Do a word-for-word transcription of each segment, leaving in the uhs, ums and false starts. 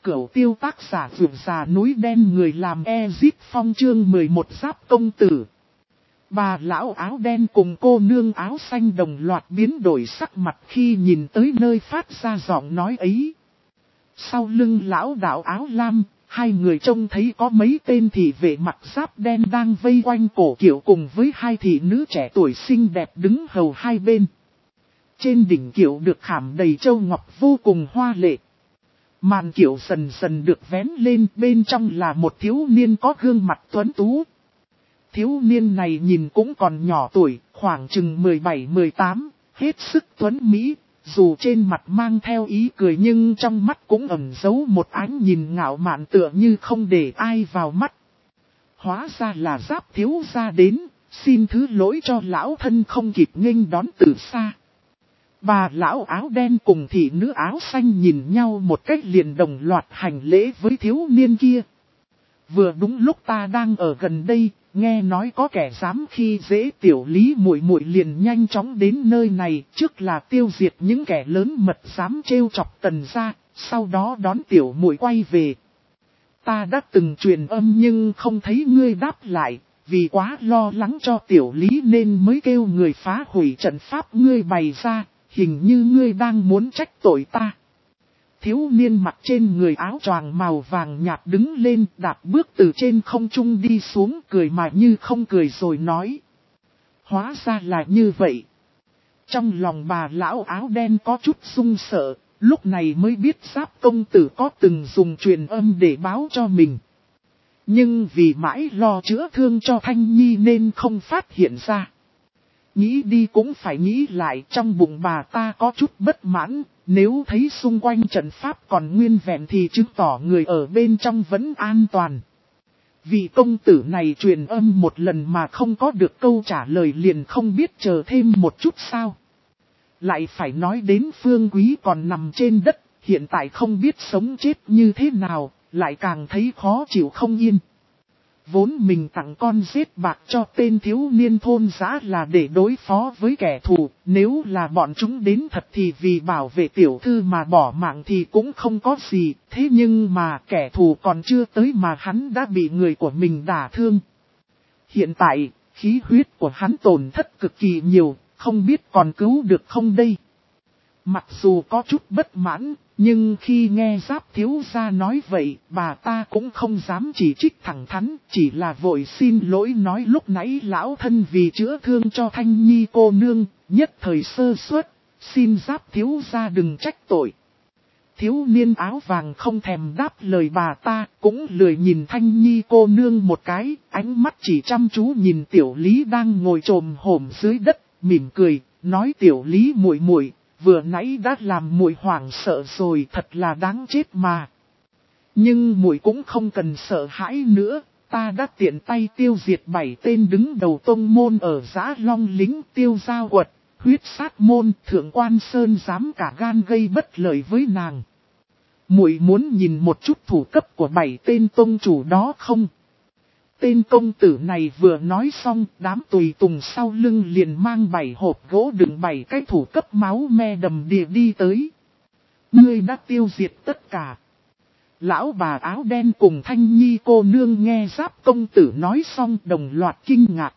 Cửu tiêu tác giả vượt già núi đen người làm Ezip Phong chương mười một Giáp công tử. Bà lão áo đen cùng cô nương áo xanh đồng loạt biến đổi sắc mặt khi nhìn tới nơi phát ra giọng nói ấy. Sau lưng lão đạo áo lam, hai người trông thấy có mấy tên thị vệ mặt giáp đen đang vây quanh cổ kiệu cùng với hai thị nữ trẻ tuổi xinh đẹp đứng hầu hai bên. Trên đỉnh kiệu được khảm đầy châu ngọc vô cùng hoa lệ. Màn kiệu dần dần được vén lên, bên trong là một thiếu niên có gương mặt tuấn tú. Thiếu niên này nhìn cũng còn nhỏ tuổi, khoảng chừng mười bảy mười tám, hết sức tuấn mỹ, dù trên mặt mang theo ý cười nhưng trong mắt cũng ẩn giấu một ánh nhìn ngạo mạn tựa như không để ai vào mắt. Hóa ra là Giáp thiếu gia đến, xin thứ lỗi cho lão thân không kịp nghênh đón từ xa. Bà lão áo đen cùng thị nữ áo xanh nhìn nhau một cách liền đồng loạt hành lễ với thiếu niên kia. Vừa đúng lúc ta đang ở gần đây, nghe nói có kẻ dám khi dễ tiểu lý muội muội liền nhanh chóng đến nơi này, trước là tiêu diệt những kẻ lớn mật dám trêu chọc Tần gia, sau đó đón tiểu muội quay về. Ta đã từng truyền âm nhưng không thấy ngươi đáp lại, vì quá lo lắng cho tiểu lý nên mới kêu người phá hủy trận pháp ngươi bày ra. Hình như ngươi đang muốn trách tội ta. Thiếu niên mặc trên người áo choàng màu vàng nhạt đứng lên, đạp bước từ trên không trung đi xuống, cười mà như không cười rồi nói. Hóa ra là như vậy. Trong lòng bà lão áo đen có chút run sợ, lúc này mới biết Giáp công tử có từng dùng truyền âm để báo cho mình. Nhưng vì mãi lo chữa thương cho Thanh Nhi nên không phát hiện ra. Nghĩ đi cũng phải nghĩ lại, trong bụng bà ta có chút bất mãn, nếu thấy xung quanh trận pháp còn nguyên vẹn thì chứng tỏ người ở bên trong vẫn an toàn. Vị công tử này truyền âm một lần mà không có được câu trả lời liền không biết chờ thêm một chút sao. Lại phải nói đến Phương Quý còn nằm trên đất, hiện tại không biết sống chết như thế nào, lại càng thấy khó chịu không yên. Vốn mình tặng con giết bạc cho tên thiếu niên thôn dã là để đối phó với kẻ thù, nếu là bọn chúng đến thật thì vì bảo vệ tiểu thư mà bỏ mạng thì cũng không có gì, thế nhưng mà kẻ thù còn chưa tới mà hắn đã bị người của mình đả thương. Hiện tại, khí huyết của hắn tổn thất cực kỳ nhiều, không biết còn cứu được không đây. Mặc dù có chút bất mãn, nhưng khi nghe Giáp thiếu gia nói vậy, bà ta cũng không dám chỉ trích thẳng thắn, chỉ là vội xin lỗi nói lúc nãy lão thân vì chữa thương cho Thanh Nhi cô nương, nhất thời sơ suất, xin Giáp thiếu gia đừng trách tội. Thiếu niên áo vàng không thèm đáp lời bà ta, cũng lười nhìn Thanh Nhi cô nương một cái, ánh mắt chỉ chăm chú nhìn tiểu lý đang ngồi trồm hổm dưới đất, mỉm cười, nói tiểu lý muội muội. Vừa nãy đã làm muội hoảng sợ rồi, thật là đáng chết mà. Nhưng muội cũng không cần sợ hãi nữa, ta đã tiện tay tiêu diệt bảy tên đứng đầu tông môn ở Giã Long Lính, Tiêu Giao Quật, Huyết Sát Môn, Thượng Quan Sơn dám cả gan gây bất lợi với nàng. Muội muốn nhìn một chút thủ cấp của bảy tên tông chủ đó không? Tên công tử này vừa nói xong, đám tùy tùng sau lưng liền mang bảy hộp gỗ đựng bảy cái thủ cấp máu me đầm đìa đi tới. Ngươi đã tiêu diệt tất cả. Lão bà áo đen cùng Thanh Nhi cô nương nghe Giáp công tử nói xong đồng loạt kinh ngạc.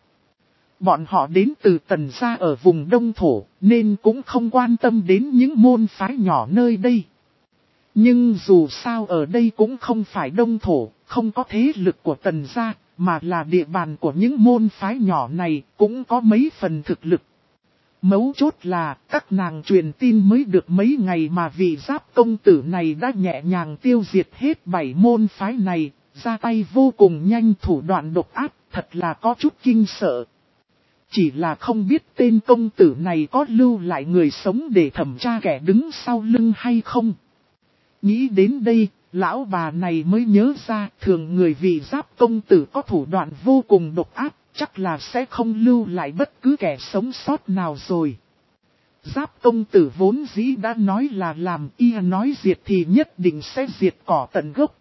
Bọn họ đến từ Tần gia ở vùng Đông Thổ, nên cũng không quan tâm đến những môn phái nhỏ nơi đây. Nhưng dù sao ở đây cũng không phải Đông Thổ, không có thế lực của Tần gia, mà là địa bàn của những môn phái nhỏ này, cũng có mấy phần thực lực. Mấu chốt là, các nàng truyền tin mới được mấy ngày mà vị Giáp công tử này đã nhẹ nhàng tiêu diệt hết bảy môn phái này, ra tay vô cùng nhanh, thủ đoạn độc ác, thật là có chút kinh sợ. Chỉ là không biết tên công tử này có lưu lại người sống để thẩm tra kẻ đứng sau lưng hay không. Nghĩ đến đây, lão bà này mới nhớ ra thường người vì Giáp công tử có thủ đoạn vô cùng độc ác, chắc là sẽ không lưu lại bất cứ kẻ sống sót nào rồi. Giáp công tử vốn dĩ đã nói là làm, y nói diệt thì nhất định sẽ diệt cỏ tận gốc.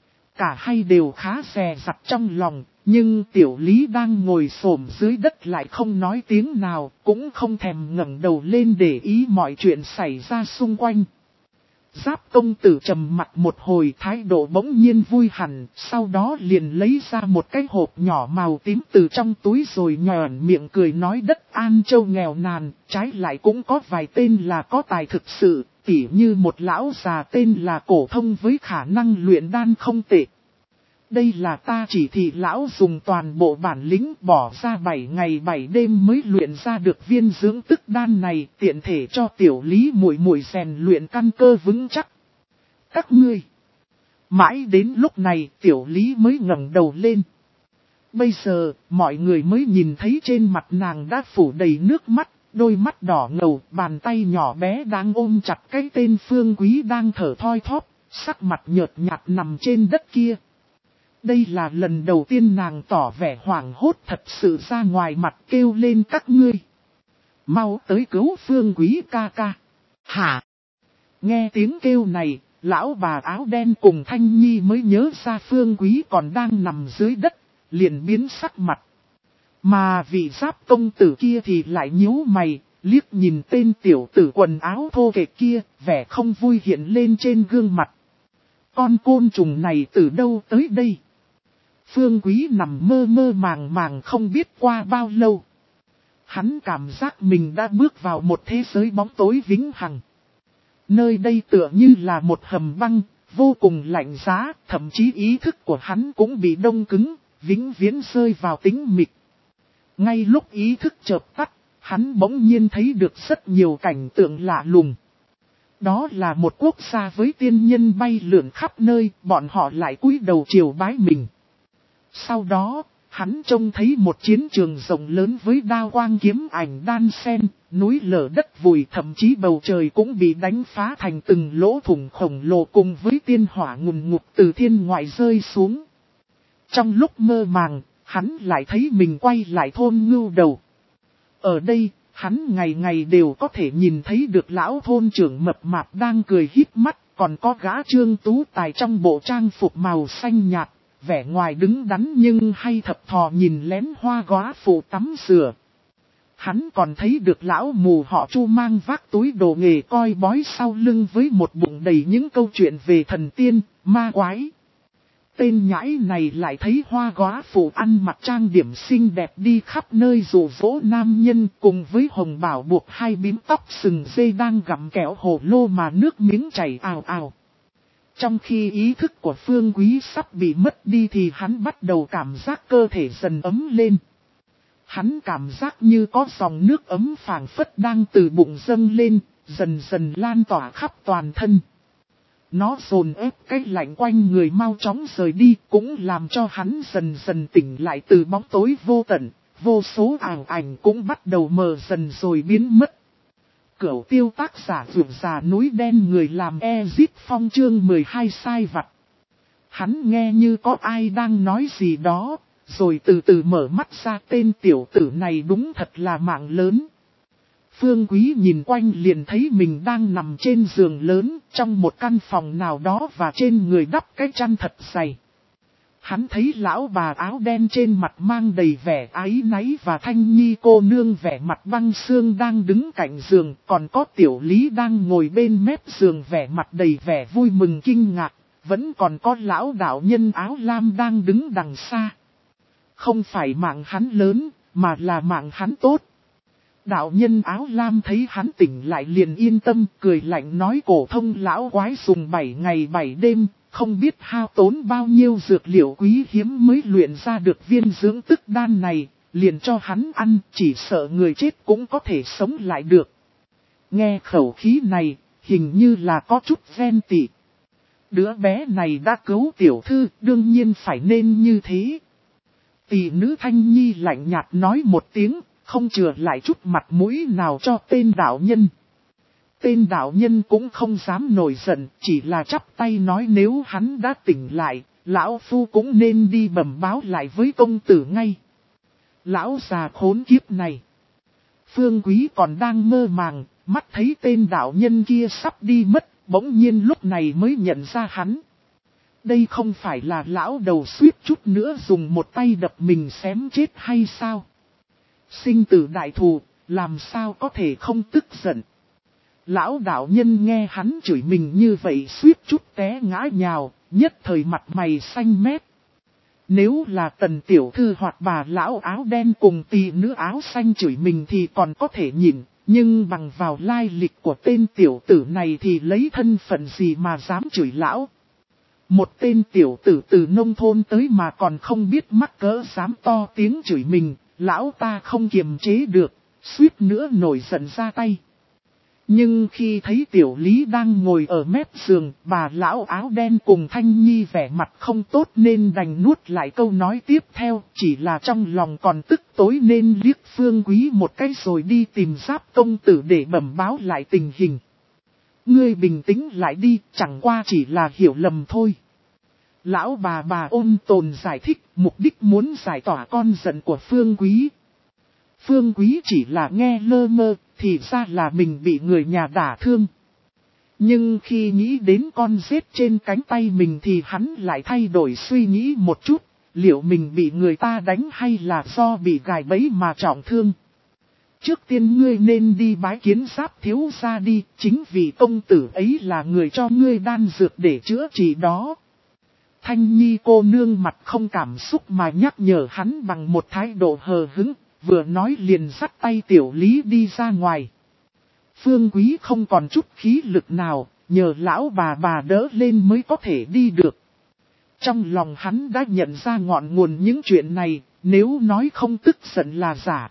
Cả hai đều khá dè dặt trong lòng, nhưng tiểu lý đang ngồi xổm dưới đất lại không nói tiếng nào, cũng không thèm ngẩng đầu lên để ý mọi chuyện xảy ra xung quanh. Giáp công tử trầm mặt một hồi, thái độ bỗng nhiên vui hẳn, sau đó liền lấy ra một cái hộp nhỏ màu tím từ trong túi rồi nhòn miệng cười nói đất An Châu nghèo nàn, trái lại cũng có vài tên là có tài thực sự, tỉ như một lão già tên là Cổ Thông với khả năng luyện đan không tệ. Đây là ta chỉ thị lão dùng toàn bộ bản lĩnh bỏ ra bảy ngày bảy đêm mới luyện ra được viên dưỡng tức đan này, tiện thể cho tiểu lý muội muội rèn luyện căn cơ vững chắc. Các ngươi. Mãi đến lúc này tiểu lý mới ngẩng đầu lên. Bây giờ, mọi người mới nhìn thấy trên mặt nàng đã phủ đầy nước mắt, đôi mắt đỏ ngầu, bàn tay nhỏ bé đang ôm chặt cái tên Phương Quý đang thở thoi thóp, sắc mặt nhợt nhạt nằm trên đất kia. Đây là lần đầu tiên nàng tỏ vẻ hoảng hốt thật sự ra ngoài mặt kêu lên các ngươi. Mau tới cứu Phương Quý ca ca. Hả? Nghe tiếng kêu này, lão bà áo đen cùng Thanh Nhi mới nhớ ra Phương Quý còn đang nằm dưới đất, liền biến sắc mặt. Mà vị Giáp công tử kia thì lại nhíu mày, liếc nhìn tên tiểu tử quần áo thô kệch kia, vẻ không vui hiện lên trên gương mặt. Con côn trùng này từ đâu tới đây? Phương Quý nằm mơ mơ màng màng không biết qua bao lâu. Hắn cảm giác mình đã bước vào một thế giới bóng tối vĩnh hằng. Nơi đây tựa như là một hầm băng, vô cùng lạnh giá, thậm chí ý thức của hắn cũng bị đông cứng, vĩnh viễn rơi vào tĩnh mịch. Ngay lúc ý thức chợp tắt, hắn bỗng nhiên thấy được rất nhiều cảnh tượng lạ lùng. Đó là một quốc gia với tiên nhân bay lượn khắp nơi, bọn họ lại cúi đầu triều bái mình. Sau đó, hắn trông thấy một chiến trường rộng lớn với đao quang kiếm ảnh đan sen, núi lở đất vùi, thậm chí bầu trời cũng bị đánh phá thành từng lỗ thủng khổng lồ cùng với tiên hỏa ngùn ngụt từ thiên ngoại rơi xuống. Trong lúc mơ màng, hắn lại thấy mình quay lại thôn Ngưu Đầu. Ở đây, hắn ngày ngày đều có thể nhìn thấy được lão thôn trưởng mập mạp đang cười híp mắt, còn có gã Trương Tú Tài trong bộ trang phục màu xanh nhạt. Vẻ ngoài đứng đắn nhưng hay thập thò nhìn lén hoa góa phụ tắm rửa. Hắn còn thấy được lão mù họ Chu mang vác túi đồ nghề coi bói sau lưng với một bụng đầy những câu chuyện về thần tiên, ma quái. Tên nhãi này lại thấy hoa góa phụ ăn mặc trang điểm xinh đẹp đi khắp nơi rủ rỗ nam nhân cùng với hồng bảo buộc hai bím tóc sừng dê đang gặm kẹo hồ lô mà nước miếng chảy ào ào. Trong khi ý thức của Phương Quý sắp bị mất đi thì hắn bắt đầu cảm giác cơ thể dần ấm lên. Hắn cảm giác như có dòng nước ấm phảng phất đang từ bụng dâng lên, dần dần lan tỏa khắp toàn thân. Nó dồn ép cái lạnh quanh người mau chóng rời đi, cũng làm cho hắn dần dần tỉnh lại từ bóng tối vô tận, vô số ảo ảnh cũng bắt đầu mờ dần rồi biến mất. Cửu tiêu tác giả vượt già núi đen người làm Ezit Phong chương mười hai sai vặt. Hắn nghe như có ai đang nói gì đó, rồi từ từ mở mắt ra tên tiểu tử này đúng thật là mạng lớn. Phương Quý nhìn quanh liền thấy mình đang nằm trên giường lớn trong một căn phòng nào đó và trên người đắp cái chăn thật dày. Hắn thấy lão bà áo đen trên mặt mang đầy vẻ áy náy và Thanh Nhi cô nương vẻ mặt băng xương đang đứng cạnh giường, còn có tiểu lý đang ngồi bên mép giường vẻ mặt đầy vẻ vui mừng kinh ngạc, vẫn còn có lão đạo nhân áo lam đang đứng đằng xa. Không phải mạng hắn lớn, mà là mạng hắn tốt. Đạo nhân áo lam thấy hắn tỉnh lại liền yên tâm, cười lạnh nói Cổ Thông lão quái dùng bảy ngày bảy đêm. Không biết hao tốn bao nhiêu dược liệu quý hiếm mới luyện ra được viên dưỡng tức đan này, liền cho hắn ăn, chỉ sợ người chết cũng có thể sống lại được. Nghe khẩu khí này, hình như là có chút ghen tị. Đứa bé này đã cứu tiểu thư, đương nhiên phải nên như thế. Tỷ nữ Thanh Nhi lạnh nhạt nói một tiếng, không chừa lại chút mặt mũi nào cho tên đạo nhân. Tên đạo nhân cũng không dám nổi giận, chỉ là chắp tay nói nếu hắn đã tỉnh lại, lão phu cũng nên đi bẩm báo lại với công tử ngay. Lão già khốn kiếp này. Phương Quý còn đang mơ màng, mắt thấy tên đạo nhân kia sắp đi mất, bỗng nhiên lúc này mới nhận ra hắn. Đây không phải là lão đầu suýt chút nữa dùng một tay đập mình xém chết hay sao? Sinh tử đại thù, làm sao có thể không tức giận? Lão đạo nhân nghe hắn chửi mình như vậy suýt chút té ngã nhào, nhất thời mặt mày xanh mét. Nếu là Tần tiểu thư hoặc bà lão áo đen cùng tỷ nữ áo xanh chửi mình thì còn có thể nhịn, nhưng bằng vào lai lịch của tên tiểu tử này thì lấy thân phận gì mà dám chửi lão. Một tên tiểu tử từ nông thôn tới mà còn không biết mắc cỡ dám to tiếng chửi mình, lão ta không kiềm chế được, suýt nữa nổi giận ra tay. Nhưng khi thấy tiểu lý đang ngồi ở mép giường, bà lão áo đen cùng Thanh Nhi vẻ mặt không tốt nên đành nuốt lại câu nói tiếp theo, chỉ là trong lòng còn tức tối nên liếc Phương Quý một cái rồi đi tìm Giáp công tử để bẩm báo lại tình hình. Ngươi bình tĩnh lại đi, chẳng qua chỉ là hiểu lầm thôi. Lão bà bà ôn tồn giải thích, mục đích muốn giải tỏa con giận của Phương Quý. Phương Quý chỉ là nghe lơ mơ, thì ra là mình bị người nhà đả thương. Nhưng khi nghĩ đến con rết trên cánh tay mình thì hắn lại thay đổi suy nghĩ một chút, liệu mình bị người ta đánh hay là do bị gài bẫy mà trọng thương. Trước tiên ngươi nên đi bái kiến Giáp thiếu gia đi, chính vì công tử ấy là người cho ngươi đan dược để chữa trị đó. Thanh Nhi cô nương mặt không cảm xúc mà nhắc nhở hắn bằng một thái độ hờ hững, vừa nói liền dắt tay tiểu lý đi ra ngoài. Phương Quý không còn chút khí lực nào, nhờ lão bà bà đỡ lên mới có thể đi được. Trong lòng hắn đã nhận ra ngọn nguồn những chuyện này, nếu nói không tức giận là giả.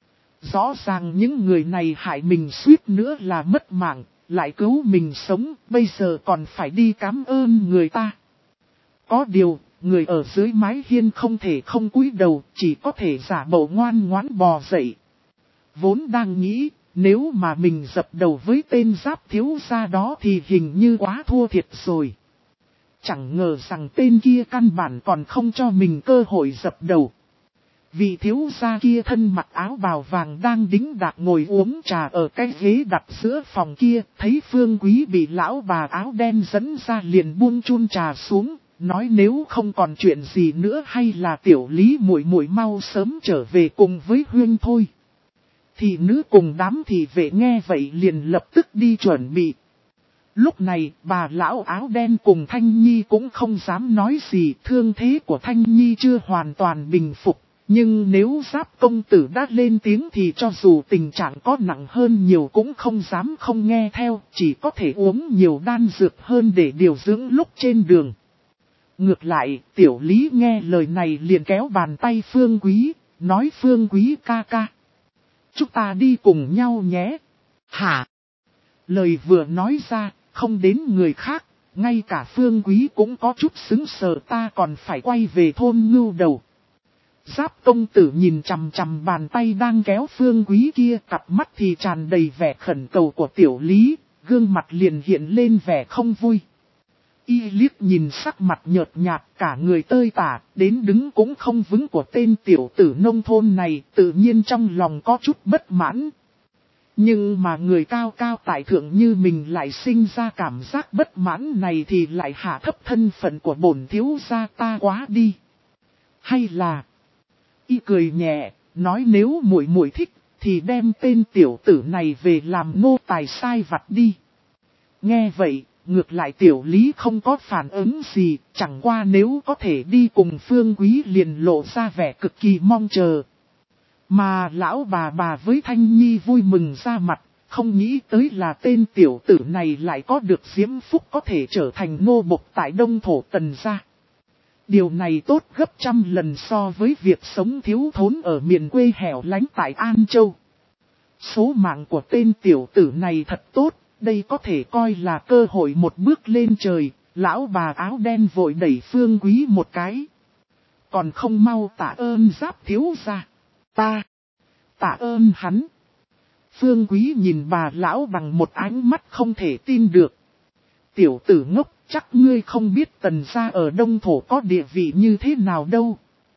Rõ ràng những người này hại mình suýt nữa là mất mạng, lại cứu mình sống, bây giờ còn phải đi cảm ơn người ta. Có điều, người ở dưới mái hiên không thể không cúi đầu, chỉ có thể giả bộ ngoan ngoãn bò dậy. Vốn đang nghĩ, nếu mà mình dập đầu với tên Giáp thiếu gia đó thì hình như quá thua thiệt rồi. Chẳng ngờ rằng tên kia căn bản còn không cho mình cơ hội dập đầu. Vị thiếu gia kia thân mặc áo bào vàng đang đính đạc ngồi uống trà ở cái ghế đặt giữa phòng kia, thấy Phương Quý bị lão bà áo đen dẫn ra liền buông chun trà xuống, nói nếu không còn chuyện gì nữa hay là tiểu lý muội muội mau sớm trở về cùng với huynh thôi. Thị nữ cùng đám thị vệ nghe vậy liền lập tức đi chuẩn bị. Lúc này bà lão áo đen cùng Thanh Nhi cũng không dám nói gì, thương thế của Thanh Nhi chưa hoàn toàn bình phục. Nhưng nếu Giáp công tử đã lên tiếng thì cho dù tình trạng có nặng hơn nhiều cũng không dám không nghe theo, chỉ có thể uống nhiều đan dược hơn để điều dưỡng lúc trên đường. Ngược lại, tiểu lý nghe lời này liền kéo bàn tay Phương Quý, nói Phương Quý ca ca. Chúng ta đi cùng nhau nhé. Hả? Lời vừa nói ra, không đến người khác, ngay cả Phương Quý cũng có chút sững sờ, ta còn phải quay về thôn Ngưu Đầu. Giáp công tử nhìn chằm chằm bàn tay đang kéo Phương Quý kia, cặp mắt thì tràn đầy vẻ khẩn cầu của tiểu lý, gương mặt liền hiện lên vẻ không vui. Y liếc nhìn sắc mặt nhợt nhạt, cả người tơi tả, đến đứng cũng không vững của tên tiểu tử nông thôn này, tự nhiên trong lòng có chút bất mãn. Nhưng mà người cao cao tại thượng như mình lại sinh ra cảm giác bất mãn này thì lại hạ thấp thân phận của bổn thiếu gia ta quá đi. Hay là... Y cười nhẹ, nói nếu muội muội thích, thì đem tên tiểu tử này về làm nô tài sai vặt đi. Nghe vậy, ngược lại tiểu lý không có phản ứng gì, chẳng qua nếu có thể đi cùng Phương Quý liền lộ ra vẻ cực kỳ mong chờ. Mà lão bà bà với Thanh Nhi vui mừng ra mặt, không nghĩ tới là tên tiểu tử này lại có được diễm phúc có thể trở thành nô bộc tại Đông Thổ Tần gia. Điều này tốt gấp trăm lần so với việc sống thiếu thốn ở miền quê hẻo lánh tại An Châu. Số mạng của tên tiểu tử này thật tốt, đây có thể coi là cơ hội một bước lên trời, lão bà áo đen vội đẩy Phương Quý một cái. Còn không mau tạ ơn Giáp thiếu gia. Ta, tạ ơn hắn. Phương Quý nhìn bà lão bằng một ánh mắt không thể tin được. Tiểu tử ngốc, chắc ngươi không biết Tần gia ở Đông Thổ có địa vị như thế nào đâu.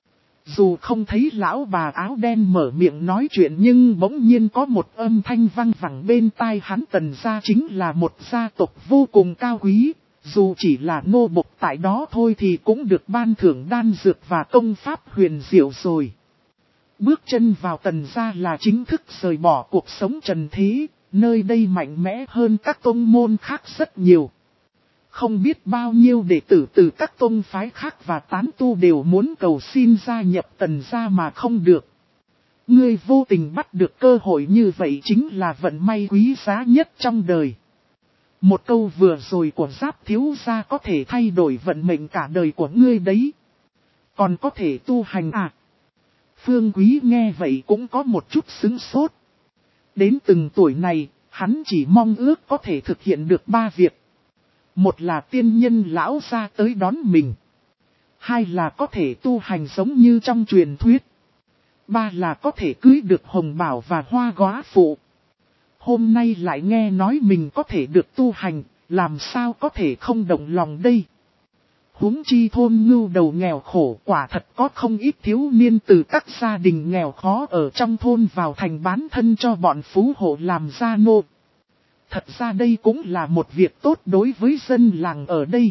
Dù không thấy lão bà áo đen mở miệng nói chuyện nhưng bỗng nhiên có một âm thanh vang vẳng bên tai hắn. Tần gia chính là một gia tộc vô cùng cao quý, dù chỉ là nô bộc tại đó thôi thì cũng được ban thưởng đan dược và công pháp huyền diệu rồi. Bước chân vào Tần gia là chính thức rời bỏ cuộc sống trần thế, nơi đây mạnh mẽ hơn các tông môn khác rất nhiều. Không biết bao nhiêu đệ tử từ các tông phái khác và tán tu đều muốn cầu xin gia nhập Tần gia mà không được. Ngươi vô tình bắt được cơ hội như vậy chính là vận may quý giá nhất trong đời. Một câu vừa rồi của Giáp thiếu gia có thể thay đổi vận mệnh cả đời của ngươi đấy. Còn có thể tu hành à? Phương Quý nghe vậy cũng có một chút sững sốt. Đến từng tuổi này, hắn chỉ mong ước có thể thực hiện được ba việc. Một là tiên nhân lão ra tới đón mình. Hai là có thể tu hành giống như trong truyền thuyết. Ba là có thể cưới được hồng bảo và hoa góa phụ. Hôm nay lại nghe nói mình có thể được tu hành, làm sao có thể không động lòng đây. Huống chi thôn ngưu đầu nghèo khổ quả thật có không ít thiếu niên từ các gia đình nghèo khó ở trong thôn vào thành bán thân cho bọn phú hộ làm gia nô. Thật ra đây cũng là một việc tốt đối với dân làng ở đây.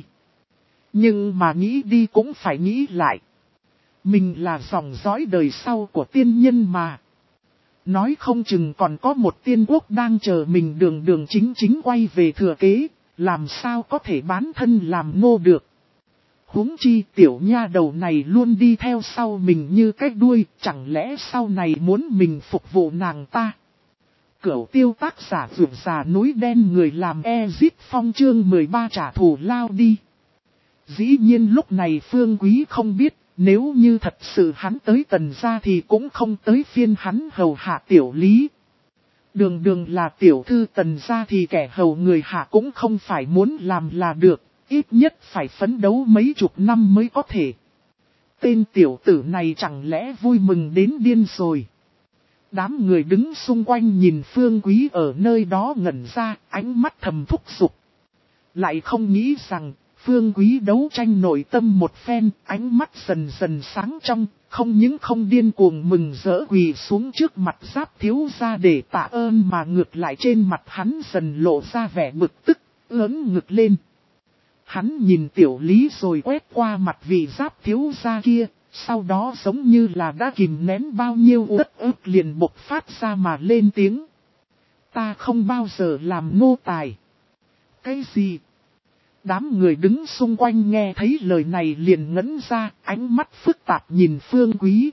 Nhưng mà nghĩ đi cũng phải nghĩ lại. Mình là dòng dõi đời sau của tiên nhân mà. Nói không chừng còn có một tiên quốc đang chờ mình đường đường chính chính quay về thừa kế, làm sao có thể bán thân làm nô được. Huống chi tiểu nha đầu này luôn đi theo sau mình như cái đuôi, chẳng lẽ sau này muốn mình phục vụ nàng ta. Cửu tiêu tác giả vượt già núi đen người làm Ezip Phong chương mười ba trả thù lao đi. Dĩ nhiên lúc này Phương Quý không biết, nếu như thật sự hắn tới Tần gia thì cũng không tới phiên hắn hầu hạ tiểu lý. Đường đường là tiểu thư Tần gia thì kẻ hầu người hạ cũng không phải muốn làm là được, ít nhất phải phấn đấu mấy chục năm mới có thể. Tên tiểu tử này chẳng lẽ vui mừng đến điên rồi. Đám người đứng xung quanh nhìn Phương Quý ở nơi đó ngẩn ra, ánh mắt thầm thúc giục. Lại không nghĩ rằng, Phương Quý đấu tranh nội tâm một phen, ánh mắt dần dần sáng trong, không những không điên cuồng mừng rỡ quỳ xuống trước mặt Giáp thiếu gia để tạ ơn mà ngược lại trên mặt hắn dần lộ ra vẻ bực tức, ớn ngực lên. Hắn nhìn tiểu lý rồi quét qua mặt vị Giáp thiếu gia kia, sau đó giống như là đã kìm nén bao nhiêu uất ức liền bộc phát ra mà lên tiếng. Ta không bao giờ làm nô tài. Cái gì? Đám người đứng xung quanh nghe thấy lời này liền ngẩn ra, ánh mắt phức tạp nhìn Phương Quý.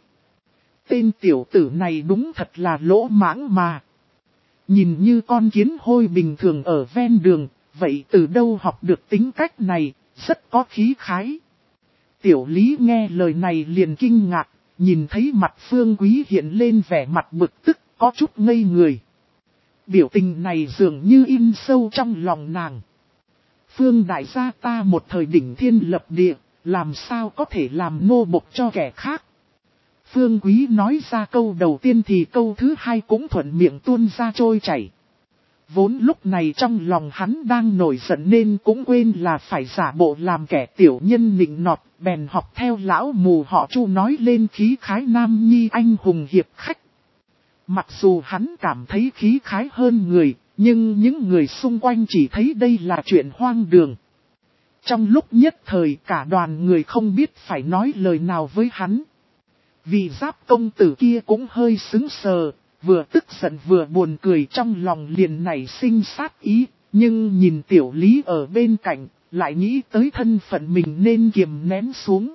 Tên tiểu tử này đúng thật là lỗ mãng mà. Nhìn như con kiến hôi bình thường ở ven đường, vậy từ đâu học được tính cách này, rất có khí khái. Tiểu Lý nghe lời này liền kinh ngạc, nhìn thấy mặt Phương Quý hiện lên vẻ mặt bực tức, có chút ngây người. Biểu tình này dường như in sâu trong lòng nàng. Phương đại gia ta một thời đỉnh thiên lập địa, làm sao có thể làm nô bộc cho kẻ khác. Phương Quý nói ra câu đầu tiên thì câu thứ hai cũng thuận miệng tuôn ra trôi chảy. Vốn lúc này trong lòng hắn đang nổi giận nên cũng quên là phải giả bộ làm kẻ tiểu nhân nịnh nọt, bèn học theo lão mù họ Chu nói lên khí khái nam nhi anh hùng hiệp khách. Mặc dù hắn cảm thấy khí khái hơn người, nhưng những người xung quanh chỉ thấy đây là chuyện hoang đường. Trong lúc nhất thời cả đoàn người không biết phải nói lời nào với hắn. Vì Giáp công tử kia cũng hơi sững sờ, vừa tức giận vừa buồn cười trong lòng liền nảy sinh sát ý, nhưng nhìn tiểu Lý ở bên cạnh, lại nghĩ tới thân phận mình nên kiềm nén xuống.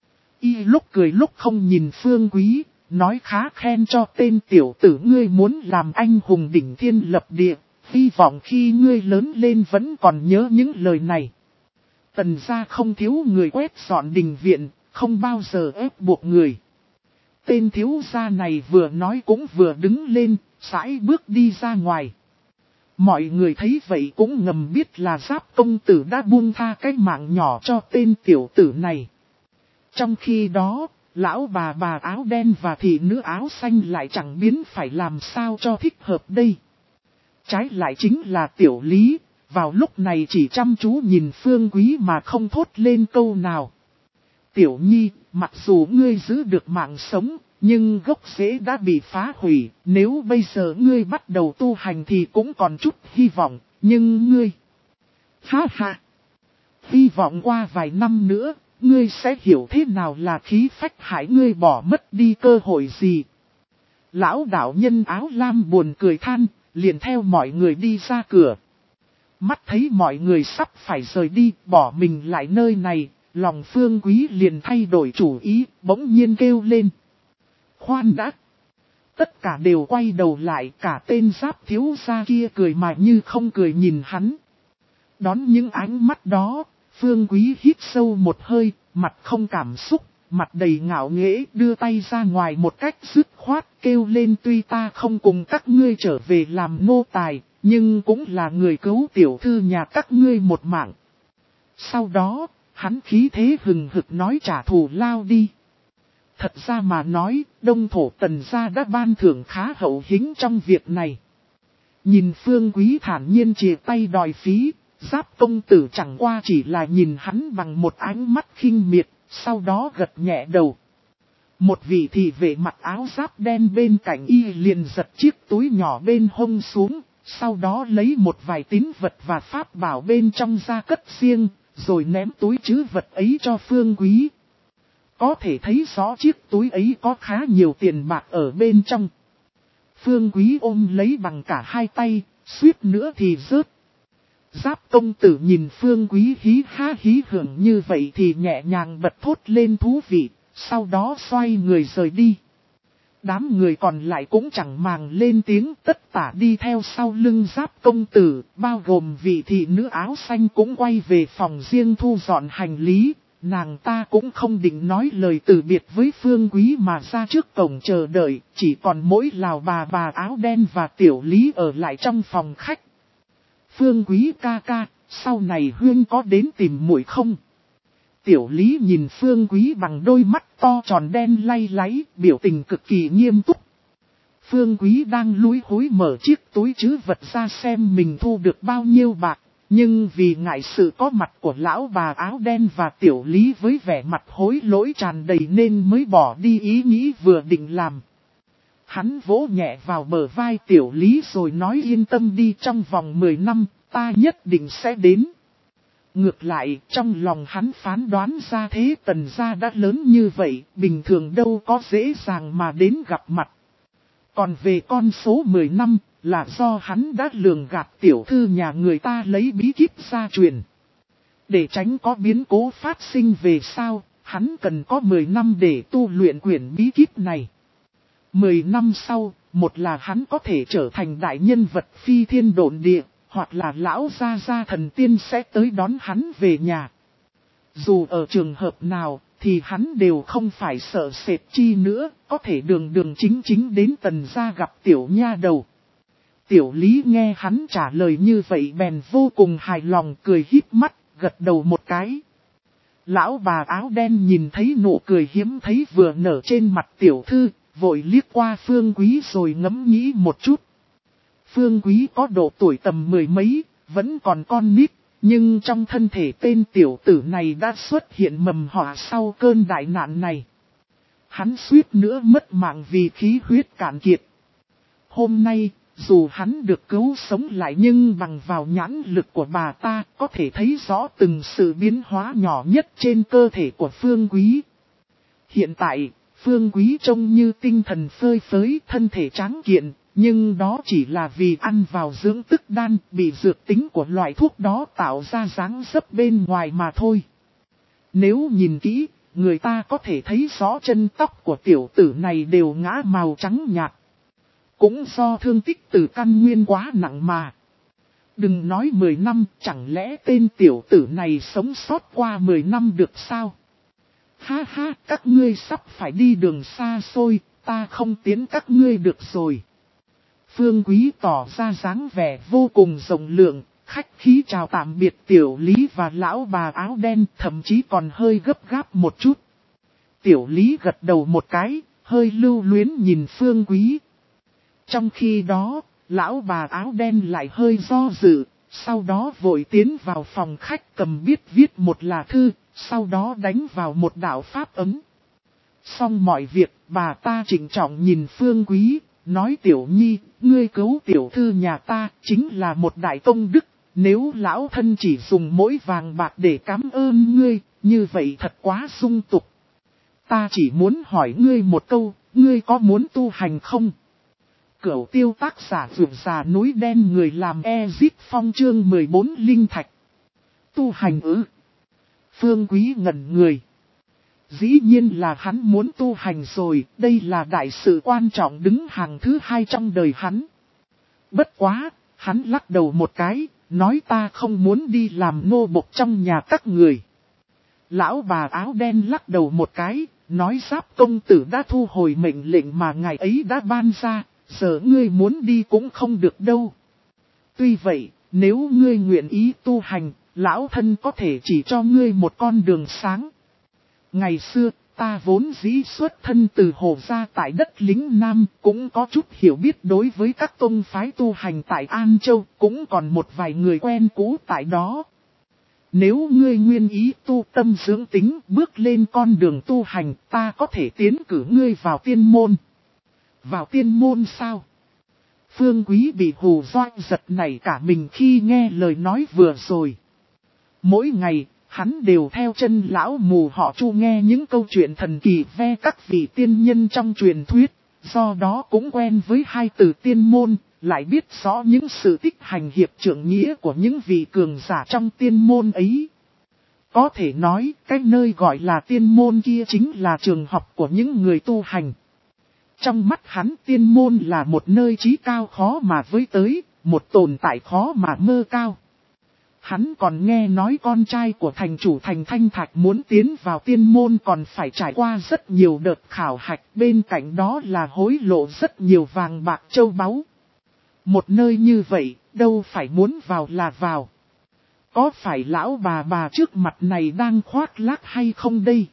Y lúc cười lúc không nhìn Phương Quý, nói khá khen cho tên tiểu tử ngươi muốn làm anh hùng đỉnh thiên lập địa, hy vọng khi ngươi lớn lên vẫn còn nhớ những lời này. Tần gia không thiếu người quét dọn đình viện, không bao giờ ép buộc người. Tên thiếu gia này vừa nói cũng vừa đứng lên, sải bước đi ra ngoài. Mọi người thấy vậy cũng ngầm biết là Giáp công tử đã buông tha cái mạng nhỏ cho tên tiểu tử này. Trong khi đó, lão bà bà áo đen và thị nữ áo xanh lại chẳng biến phải làm sao cho thích hợp đây. Trái lại chính là tiểu Lý, vào lúc này chỉ chăm chú nhìn Phương Quý mà không thốt lên câu nào. Tiểu Nhi, mặc dù ngươi giữ được mạng sống, nhưng gốc rễ đã bị phá hủy, nếu bây giờ ngươi bắt đầu tu hành thì cũng còn chút hy vọng, nhưng ngươi... Ha ha! Hy vọng qua vài năm nữa, ngươi sẽ hiểu thế nào là khí phách hại ngươi bỏ mất đi cơ hội gì. Lão đạo nhân áo lam buồn cười than, liền theo mọi người đi ra cửa. Mắt thấy mọi người sắp phải rời đi, bỏ mình lại nơi này, lòng Phương Quý liền thay đổi chủ ý, bỗng nhiên kêu lên. Khoan đã! Tất cả đều quay đầu lại, cả tên Giáp thiếu gia kia cười mà như không cười nhìn hắn. Đón những ánh mắt đó, Phương Quý hít sâu một hơi, mặt không cảm xúc, mặt đầy ngạo nghễ, đưa tay ra ngoài một cách dứt khoát, kêu lên tuy ta không cùng các ngươi trở về làm nô tài, nhưng cũng là người cứu tiểu thư nhà các ngươi một mạng. Sau đó, hắn khí thế hừng hực nói trả thù lao đi. Thật ra mà nói, Đông Thổ Tần gia đã ban thưởng khá hậu hĩnh trong việc này. Nhìn Phương Quý thản nhiên chìa tay đòi phí, Giáp công tử chẳng qua chỉ là nhìn hắn bằng một ánh mắt khinh miệt, sau đó gật nhẹ đầu. Một vị thị vệ mặc áo giáp đen bên cạnh y liền giật chiếc túi nhỏ bên hông xuống, sau đó lấy một vài tín vật và pháp bảo bên trong ra cất riêng, rồi ném túi trữ vật ấy cho Phương Quý. Có thể thấy rõ chiếc túi ấy có khá nhiều tiền bạc ở bên trong. Phương Quý ôm lấy bằng cả hai tay, suýt nữa thì rớt. Giáp công tử nhìn Phương Quý hí ha hí hưởng như vậy thì nhẹ nhàng bật thốt lên thú vị, sau đó xoay người rời đi. Đám người còn lại cũng chẳng màng lên tiếng, tất tả đi theo sau lưng Giáp công tử, bao gồm vị thị nữ áo xanh cũng quay về phòng riêng thu dọn hành lý. Nàng ta cũng không định nói lời từ biệt với Phương Quý mà ra trước cổng chờ đợi, chỉ còn mỗi Lào bà bà áo đen và Tiểu Lý ở lại trong phòng khách. Phương Quý ca ca, sau này Huyên có đến tìm muội không? Tiểu Lý nhìn Phương Quý bằng đôi mắt to tròn đen lay láy, biểu tình cực kỳ nghiêm túc. Phương Quý đang lúi húi mở chiếc túi trữ vật ra xem mình thu được bao nhiêu bạc. Nhưng vì ngại sự có mặt của lão bà áo đen và Tiểu Lý với vẻ mặt hối lỗi tràn đầy nên mới bỏ đi ý nghĩ vừa định làm. Hắn vỗ nhẹ vào bờ vai Tiểu Lý rồi nói yên tâm đi, trong vòng mười năm, ta nhất định sẽ đến. Ngược lại, trong lòng hắn phán đoán ra thế Tần gia đã lớn như vậy, bình thường đâu có dễ dàng mà đến gặp mặt. Còn về con số mười năm, là do hắn đã lường gạt tiểu thư nhà người ta lấy bí kíp gia truyền. Để tránh có biến cố phát sinh về sau, hắn cần có mười năm để tu luyện quyển bí kíp này. mười năm sau, một là hắn có thể trở thành đại nhân vật phi thiên độn địa, hoặc là lão gia gia thần tiên sẽ tới đón hắn về nhà. Dù ở trường hợp nào, thì hắn đều không phải sợ sệt chi nữa, có thể đường đường chính chính đến Tần gia gặp tiểu nha đầu. Tiểu Lý nghe hắn trả lời như vậy bèn vô cùng hài lòng, cười híp mắt, gật đầu một cái. Lão bà áo đen nhìn thấy nụ cười hiếm thấy vừa nở trên mặt tiểu thư, vội liếc qua Phương Quý rồi ngẫm nghĩ một chút. Phương Quý có độ tuổi tầm mười mấy, vẫn còn con nít, nhưng trong thân thể tên tiểu tử này đã xuất hiện mầm họa sau cơn đại nạn này. Hắn suýt nữa mất mạng vì khí huyết cạn kiệt. Hôm nay, dù hắn được cứu sống lại nhưng bằng vào nhãn lực của bà ta có thể thấy rõ từng sự biến hóa nhỏ nhất trên cơ thể của Phương Quý. Hiện tại, Phương Quý trông như tinh thần phơi phới, thân thể tráng kiện, nhưng đó chỉ là vì ăn vào dưỡng tức đan bị dược tính của loại thuốc đó tạo ra dáng dấp bên ngoài mà thôi. Nếu nhìn kỹ, người ta có thể thấy rõ chân tóc của tiểu tử này đều ngã màu trắng nhạt. Cũng do thương tích từ căn nguyên quá nặng mà. Đừng nói mười năm, chẳng lẽ tên tiểu tử này sống sót qua mười năm được sao? Ha ha, các ngươi sắp phải đi đường xa xôi, ta không tiến các ngươi được rồi. Phương Quý tỏ ra dáng vẻ vô cùng rộng lượng, khách khí chào tạm biệt Tiểu Lý và lão bà áo đen, thậm chí còn hơi gấp gáp một chút. Tiểu Lý gật đầu một cái, hơi lưu luyến nhìn Phương Quý. Trong khi đó, lão bà áo đen lại hơi do dự, sau đó vội tiến vào phòng khách cầm biết viết một lá thư, sau đó đánh vào một đạo pháp ấm. Xong mọi việc, bà ta trịnh trọng nhìn Phương Quý, nói Tiểu Nhi, ngươi cứu tiểu thư nhà ta chính là một đại công đức, nếu lão thân chỉ dùng mỗi vàng bạc để cảm ơn ngươi, như vậy thật quá sung tục. Ta chỉ muốn hỏi ngươi một câu, ngươi có muốn tu hành không? Cửu tiêu tác giả vượt già núi đen người làm Ezip Phong chương mười bốn linh thạch. Tu hành ư? Phương Quý ngẩn người. Dĩ nhiên là hắn muốn tu hành rồi, đây là đại sự quan trọng đứng hàng thứ hai trong đời hắn. Bất quá, hắn lắc đầu một cái, nói ta không muốn đi làm nô bộc trong nhà các người. Lão bà áo đen lắc đầu một cái, nói Giáp công tử đã thu hồi mệnh lệnh mà ngài ấy đã ban ra, giờ ngươi muốn đi cũng không được đâu. Tuy vậy, nếu ngươi nguyện ý tu hành, lão thân có thể chỉ cho ngươi một con đường sáng. Ngày xưa, ta vốn dĩ xuất thân từ Hồ gia tại đất lính Nam, cũng có chút hiểu biết đối với các tông phái tu hành tại An Châu, cũng còn một vài người quen cũ tại đó. Nếu ngươi nguyên ý tu tâm dưỡng tính bước lên con đường tu hành, ta có thể tiến cử ngươi vào tiên môn. Vào tiên môn sao? Phương Quý bị hù dọa giật nảy cả mình khi nghe lời nói vừa rồi. Mỗi ngày, hắn đều theo chân lão mù họ Chu nghe những câu chuyện thần kỳ ve các vị tiên nhân trong truyền thuyết, do đó cũng quen với hai từ tiên môn, lại biết rõ những sự tích hành hiệp trưởng nghĩa của những vị cường giả trong tiên môn ấy. Có thể nói, cái nơi gọi là tiên môn kia chính là trường học của những người tu hành. Trong mắt hắn tiên môn là một nơi chí cao khó mà với tới, một tồn tại khó mà mơ cao. Hắn còn nghe nói con trai của thành chủ thành Thanh Thạch muốn tiến vào tiên môn còn phải trải qua rất nhiều đợt khảo hạch, bên cạnh đó là hối lộ rất nhiều vàng bạc châu báu. Một nơi như vậy, đâu phải muốn vào là vào. Có phải lão bà bà trước mặt này đang khoác lác hay không đây?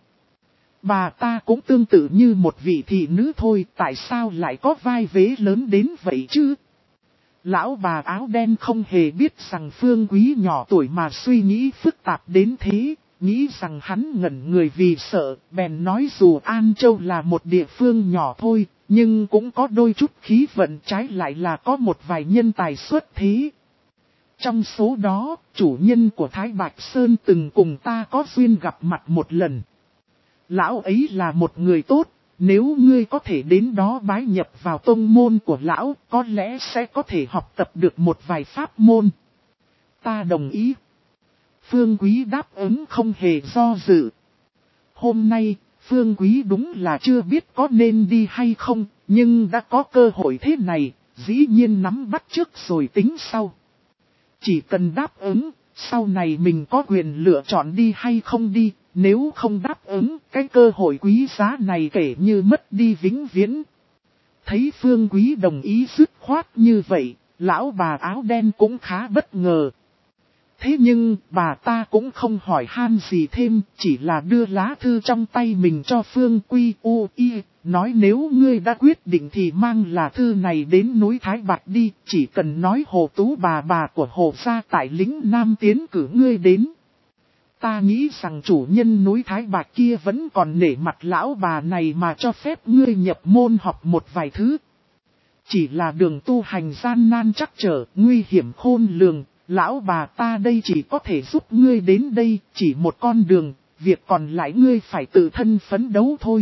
Bà ta cũng tương tự như một vị thị nữ thôi, tại sao lại có vai vế lớn đến vậy chứ? Lão bà áo đen không hề biết rằng Phương Quý nhỏ tuổi mà suy nghĩ phức tạp đến thế, nghĩ rằng hắn ngẩn người vì sợ, bèn nói dù An Châu là một địa phương nhỏ thôi, nhưng cũng có đôi chút khí vận, trái lại là có một vài nhân tài xuất thế. Trong số đó, chủ nhân của Thái Bạch Sơn từng cùng ta có duyên gặp mặt một lần. Lão ấy là một người tốt, nếu ngươi có thể đến đó bái nhập vào tông môn của lão, có lẽ sẽ có thể học tập được một vài pháp môn. Ta đồng ý. Phương Quý đáp ứng không hề do dự. Hôm nay, Phương Quý đúng là chưa biết có nên đi hay không, nhưng đã có cơ hội thế này, dĩ nhiên nắm bắt trước rồi tính sau. Chỉ cần đáp ứng, sau này mình có quyền lựa chọn đi hay không đi, nếu không đáp ứng, cái cơ hội quý giá này kể như mất đi vĩnh viễn. Thấy Phương Quý đồng ý dứt khoát như vậy, lão bà áo đen cũng khá bất ngờ. Thế nhưng, bà ta cũng không hỏi han gì thêm, chỉ là đưa lá thư trong tay mình cho Phương Quy U Y, nói nếu ngươi đã quyết định thì mang lá thư này đến núi Thái Bạch đi, chỉ cần nói Hồ Tú bà bà của Hồ gia tại lĩnh Nam tiến cử ngươi đến. Ta nghĩ rằng chủ nhân núi Thái Bạch kia vẫn còn nể mặt lão bà này mà cho phép ngươi nhập môn học một vài thứ. Chỉ là đường tu hành gian nan chắc trở, nguy hiểm khôn lường. Lão bà ta đây chỉ có thể giúp ngươi đến đây, chỉ một con đường, việc còn lại ngươi phải tự thân phấn đấu thôi.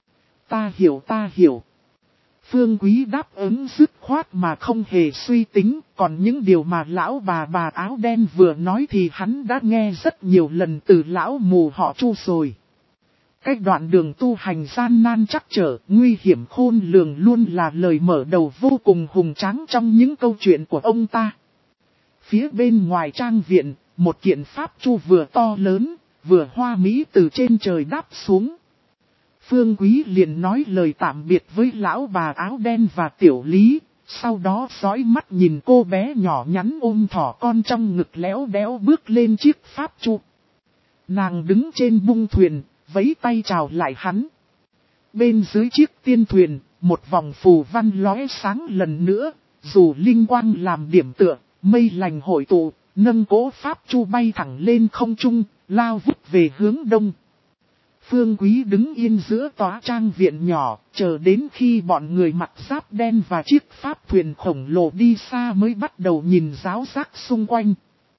Ta hiểu ta hiểu. Phương Quý đáp ứng dứt khoát mà không hề suy tính, còn những điều mà lão bà bà áo đen vừa nói thì hắn đã nghe rất nhiều lần từ lão mù họ Chu rồi. Cái đoạn đường tu hành gian nan chắc trở, nguy hiểm khôn lường luôn là lời mở đầu vô cùng hùng tráng trong những câu chuyện của ông ta. Phía bên ngoài trang viện, một kiện pháp chu vừa to lớn, vừa hoa mỹ từ trên trời đáp xuống. Phương Quý liền nói lời tạm biệt với lão bà áo đen và tiểu lý, sau đó dõi mắt nhìn cô bé nhỏ nhắn ôm thỏ con trong ngực léo đéo bước lên chiếc pháp chu. Nàng đứng trên bung thuyền, vẫy tay chào lại hắn. Bên dưới chiếc tiên thuyền, một vòng phù văn lóe sáng lần nữa, dù linh quang làm điểm tựa. Mây lành hội tụ, nâng cố pháp chu bay thẳng lên không trung, lao vút về hướng đông. Phương Quý đứng yên giữa tòa trang viện nhỏ, chờ đến khi bọn người mặc giáp đen và chiếc pháp thuyền khổng lồ đi xa mới bắt đầu nhìn ráo rác xung quanh.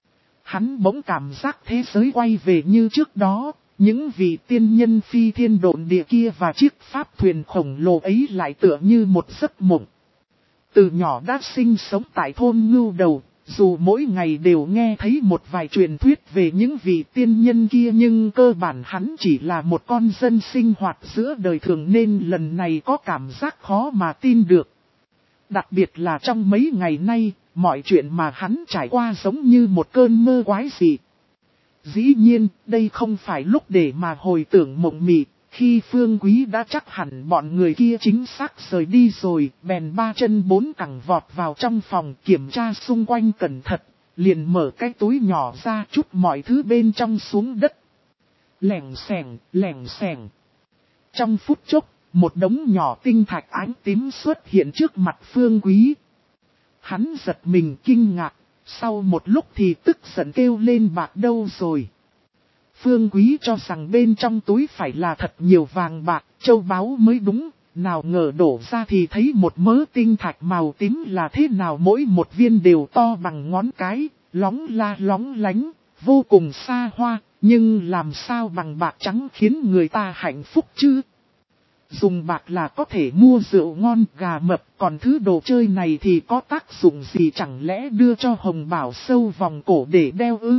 Hắn bỗng cảm giác thế giới quay về như trước đó, những vị tiên nhân phi thiên độn địa kia và chiếc pháp thuyền khổng lồ ấy lại tựa như một giấc mộng. Từ nhỏ đã sinh sống tại thôn Ngưu Đầu, dù mỗi ngày đều nghe thấy một vài truyền thuyết về những vị tiên nhân kia nhưng cơ bản hắn chỉ là một con dân sinh hoạt giữa đời thường nên lần này có cảm giác khó mà tin được. Đặc biệt là trong mấy ngày nay, mọi chuyện mà hắn trải qua giống như một cơn mơ quái dị. Dĩ nhiên, đây không phải lúc để mà hồi tưởng mộng mị. Khi Phương Quý đã chắc hẳn bọn người kia chính xác rời đi rồi, bèn ba chân bốn cẳng vọt vào trong phòng kiểm tra xung quanh cẩn thận, liền mở cái túi nhỏ ra chút mọi thứ bên trong xuống đất. Lẻng xẻng, lẻng xẻng. Trong phút chốc, một đống nhỏ tinh thạch ánh tím xuất hiện trước mặt Phương Quý. Hắn giật mình kinh ngạc, sau một lúc thì tức giận kêu lên bạc đâu rồi. Phương Quý cho rằng bên trong túi phải là thật nhiều vàng bạc, châu báu mới đúng, nào ngờ đổ ra thì thấy một mớ tinh thạch màu tím là thế nào mỗi một viên đều to bằng ngón cái, lóng la lóng lánh, vô cùng xa hoa, nhưng làm sao bằng bạc trắng khiến người ta hạnh phúc chứ? Dùng bạc là có thể mua rượu ngon gà mập, còn thứ đồ chơi này thì có tác dụng gì chẳng lẽ đưa cho Hồng Bảo sâu vòng cổ để đeo ư?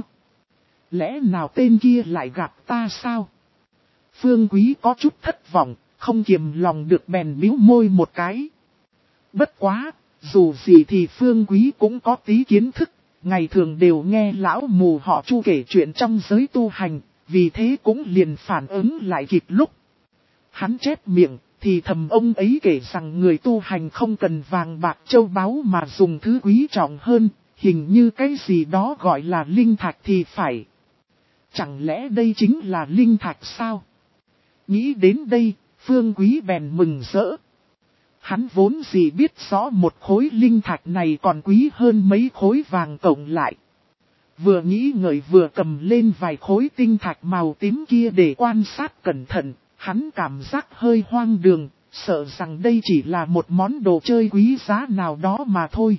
Lẽ nào tên kia lại gặp ta sao? Phương Quý có chút thất vọng, không kiềm lòng được bèn bĩu môi một cái. Bất quá, dù gì thì Phương Quý cũng có tí kiến thức, ngày thường đều nghe lão mù họ Chu kể chuyện trong giới tu hành, vì thế cũng liền phản ứng lại kịp lúc. Hắn chép miệng, thì thầm ông ấy kể rằng người tu hành không cần vàng bạc châu báu mà dùng thứ quý trọng hơn, hình như cái gì đó gọi là linh thạch thì phải. Chẳng lẽ đây chính là linh thạch sao? Nghĩ đến đây, Phương Quý bèn mừng rỡ. Hắn vốn gì biết rõ một khối linh thạch này còn quý hơn mấy khối vàng cộng lại. Vừa nghĩ ngợi vừa cầm lên vài khối tinh thạch màu tím kia để quan sát cẩn thận, hắn cảm giác hơi hoang đường, sợ rằng đây chỉ là một món đồ chơi quý giá nào đó mà thôi.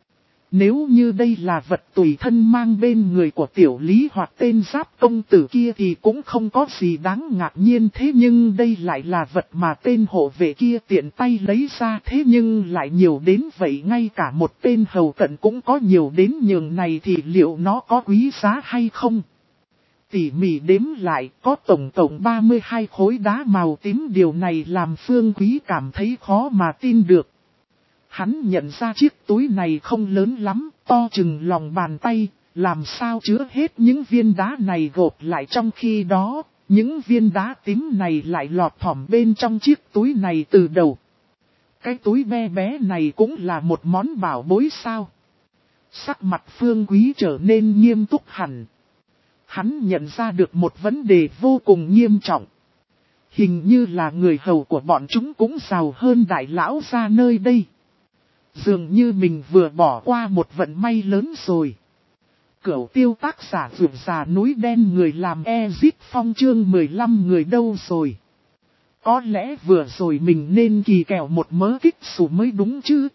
Nếu như đây là vật tùy thân mang bên người của tiểu lý hoặc tên Giáp công tử kia thì cũng không có gì đáng ngạc nhiên, thế nhưng đây lại là vật mà tên hộ vệ kia tiện tay lấy ra, thế nhưng lại nhiều đến vậy, ngay cả một tên hầu cận cũng có nhiều đến nhường này thì liệu nó có quý giá hay không? Tỉ mỉ đếm lại có tổng cộng ba mươi hai khối đá màu tím, điều này làm Phương Quý cảm thấy khó mà tin được. Hắn nhận ra chiếc túi này không lớn lắm, to chừng lòng bàn tay, làm sao chứa hết những viên đá này gộp lại, trong khi đó, những viên đá tím này lại lọt thỏm bên trong chiếc túi này từ đầu. Cái túi bé bé này cũng là một món bảo bối sao? Sắc mặt Phương Quý trở nên nghiêm túc hẳn. Hắn nhận ra được một vấn đề vô cùng nghiêm trọng. Hình như là người hầu của bọn chúng cũng giàu hơn đại lão ra nơi đây. Dường như mình vừa bỏ qua một vận may lớn rồi. Cửu tiêu tác giả vượt già núi đen người làm Ezit Phong chương mười lăm người đâu rồi. Có lẽ vừa rồi mình nên kỳ kèo một mớ kích xù mới đúng chứ.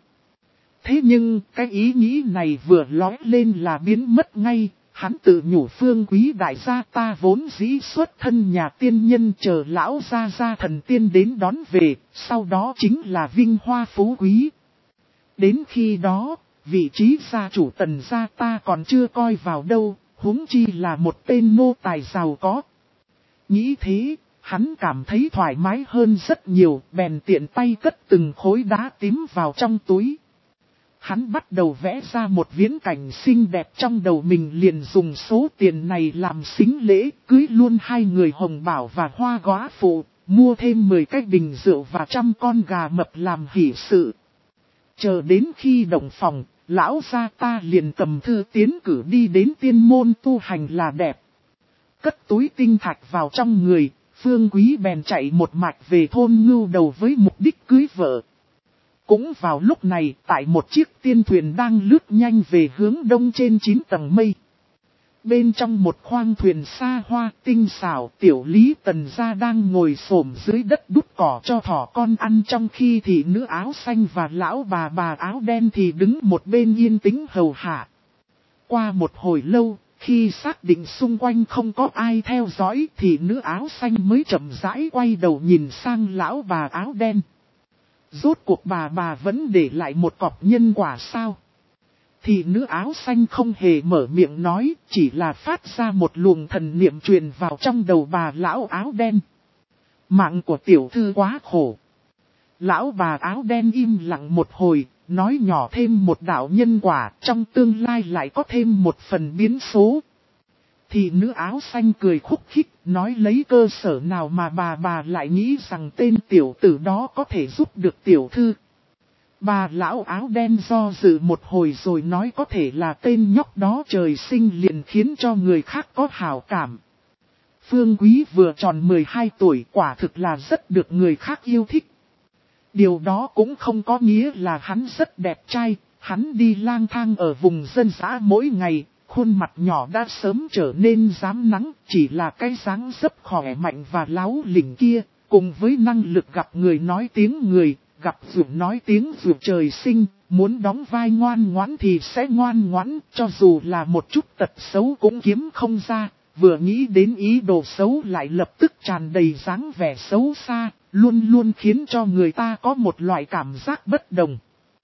Thế nhưng cái ý nghĩ này vừa lói lên là biến mất ngay. Hắn tự nhủ Phương Quý đại gia ta vốn dĩ xuất thân nhà tiên nhân, chờ lão gia gia thần tiên đến đón về, sau đó chính là vinh hoa phú quý. Đến khi đó, vị trí gia chủ Tần gia ta còn chưa coi vào đâu, huống chi là một tên nô tài giàu có. Nghĩ thế, hắn cảm thấy thoải mái hơn rất nhiều, bèn tiện tay cất từng khối đá tím vào trong túi. Hắn bắt đầu vẽ ra một viễn cảnh xinh đẹp trong đầu mình, liền dùng số tiền này làm sính lễ, cưới luôn hai người Hồng Bảo và Hoa góa phụ, mua thêm mười cái bình rượu và trăm con gà mập làm hỷ sự. Chờ đến khi động phòng, lão gia ta liền cầm thư tiến cử đi đến tiên môn tu hành là đẹp. Cất túi tinh thạch vào trong người, Phương Quý bèn chạy một mạch về thôn Ngưu Đầu với mục đích cưới vợ. Cũng vào lúc này, tại một chiếc tiên thuyền đang lướt nhanh về hướng đông trên chín tầng mây. Bên trong một khoang thuyền xa hoa tinh xảo, tiểu lý Tần gia đang ngồi xổm dưới đất đút cỏ cho thỏ con ăn, trong khi thị nữ áo xanh và lão bà bà áo đen thì đứng một bên yên tĩnh hầu hạ. Qua một hồi lâu, khi xác định xung quanh không có ai theo dõi, thị nữ áo xanh mới chậm rãi quay đầu nhìn sang lão bà áo đen. Rốt cuộc bà bà vẫn để lại một cọc nhân quả sao? Thị nữ áo xanh không hề mở miệng nói, chỉ là phát ra một luồng thần niệm truyền vào trong đầu bà lão áo đen. Mạng của tiểu thư quá khổ. Lão bà áo đen im lặng một hồi, nói nhỏ thêm một đạo nhân quả, trong tương lai lại có thêm một phần biến số. Thị nữ áo xanh cười khúc khích, nói lấy cơ sở nào mà bà bà lại nghĩ rằng tên tiểu tử đó có thể giúp được tiểu thư. Bà lão áo đen do dự một hồi rồi nói có thể là tên nhóc đó trời sinh liền khiến cho người khác có hảo cảm. Phương Quý vừa tròn mười hai tuổi, quả thực là rất được người khác yêu thích. Điều đó cũng không có nghĩa là hắn rất đẹp trai, hắn đi lang thang ở vùng dân dã mỗi ngày, khuôn mặt nhỏ đã sớm trở nên rám nắng, chỉ là cái dáng dấp khỏe mạnh và láo lỉnh kia, cùng với năng lực gặp người nói tiếng người, gặp vượt nói tiếng vượt trời sinh, muốn đóng vai ngoan ngoãn thì sẽ ngoan ngoãn, cho dù là một chút tật xấu cũng kiếm không ra, vừa nghĩ đến ý đồ xấu lại lập tức tràn đầy dáng vẻ xấu xa, luôn luôn khiến cho người ta có một loại cảm giác bất đồng.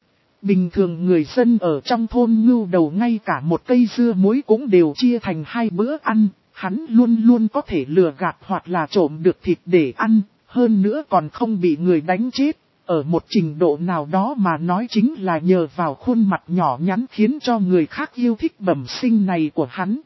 Bình thường người dân ở trong thôn Ngưu Đầu ngay cả một cây dưa muối cũng đều chia thành hai bữa ăn, hắn luôn luôn có thể lừa gạt hoặc là trộm được thịt để ăn, hơn nữa còn không bị người đánh chết. Ở một trình độ nào đó mà nói chính là nhờ vào khuôn mặt nhỏ nhắn khiến cho người khác yêu thích bẩm sinh này của hắn.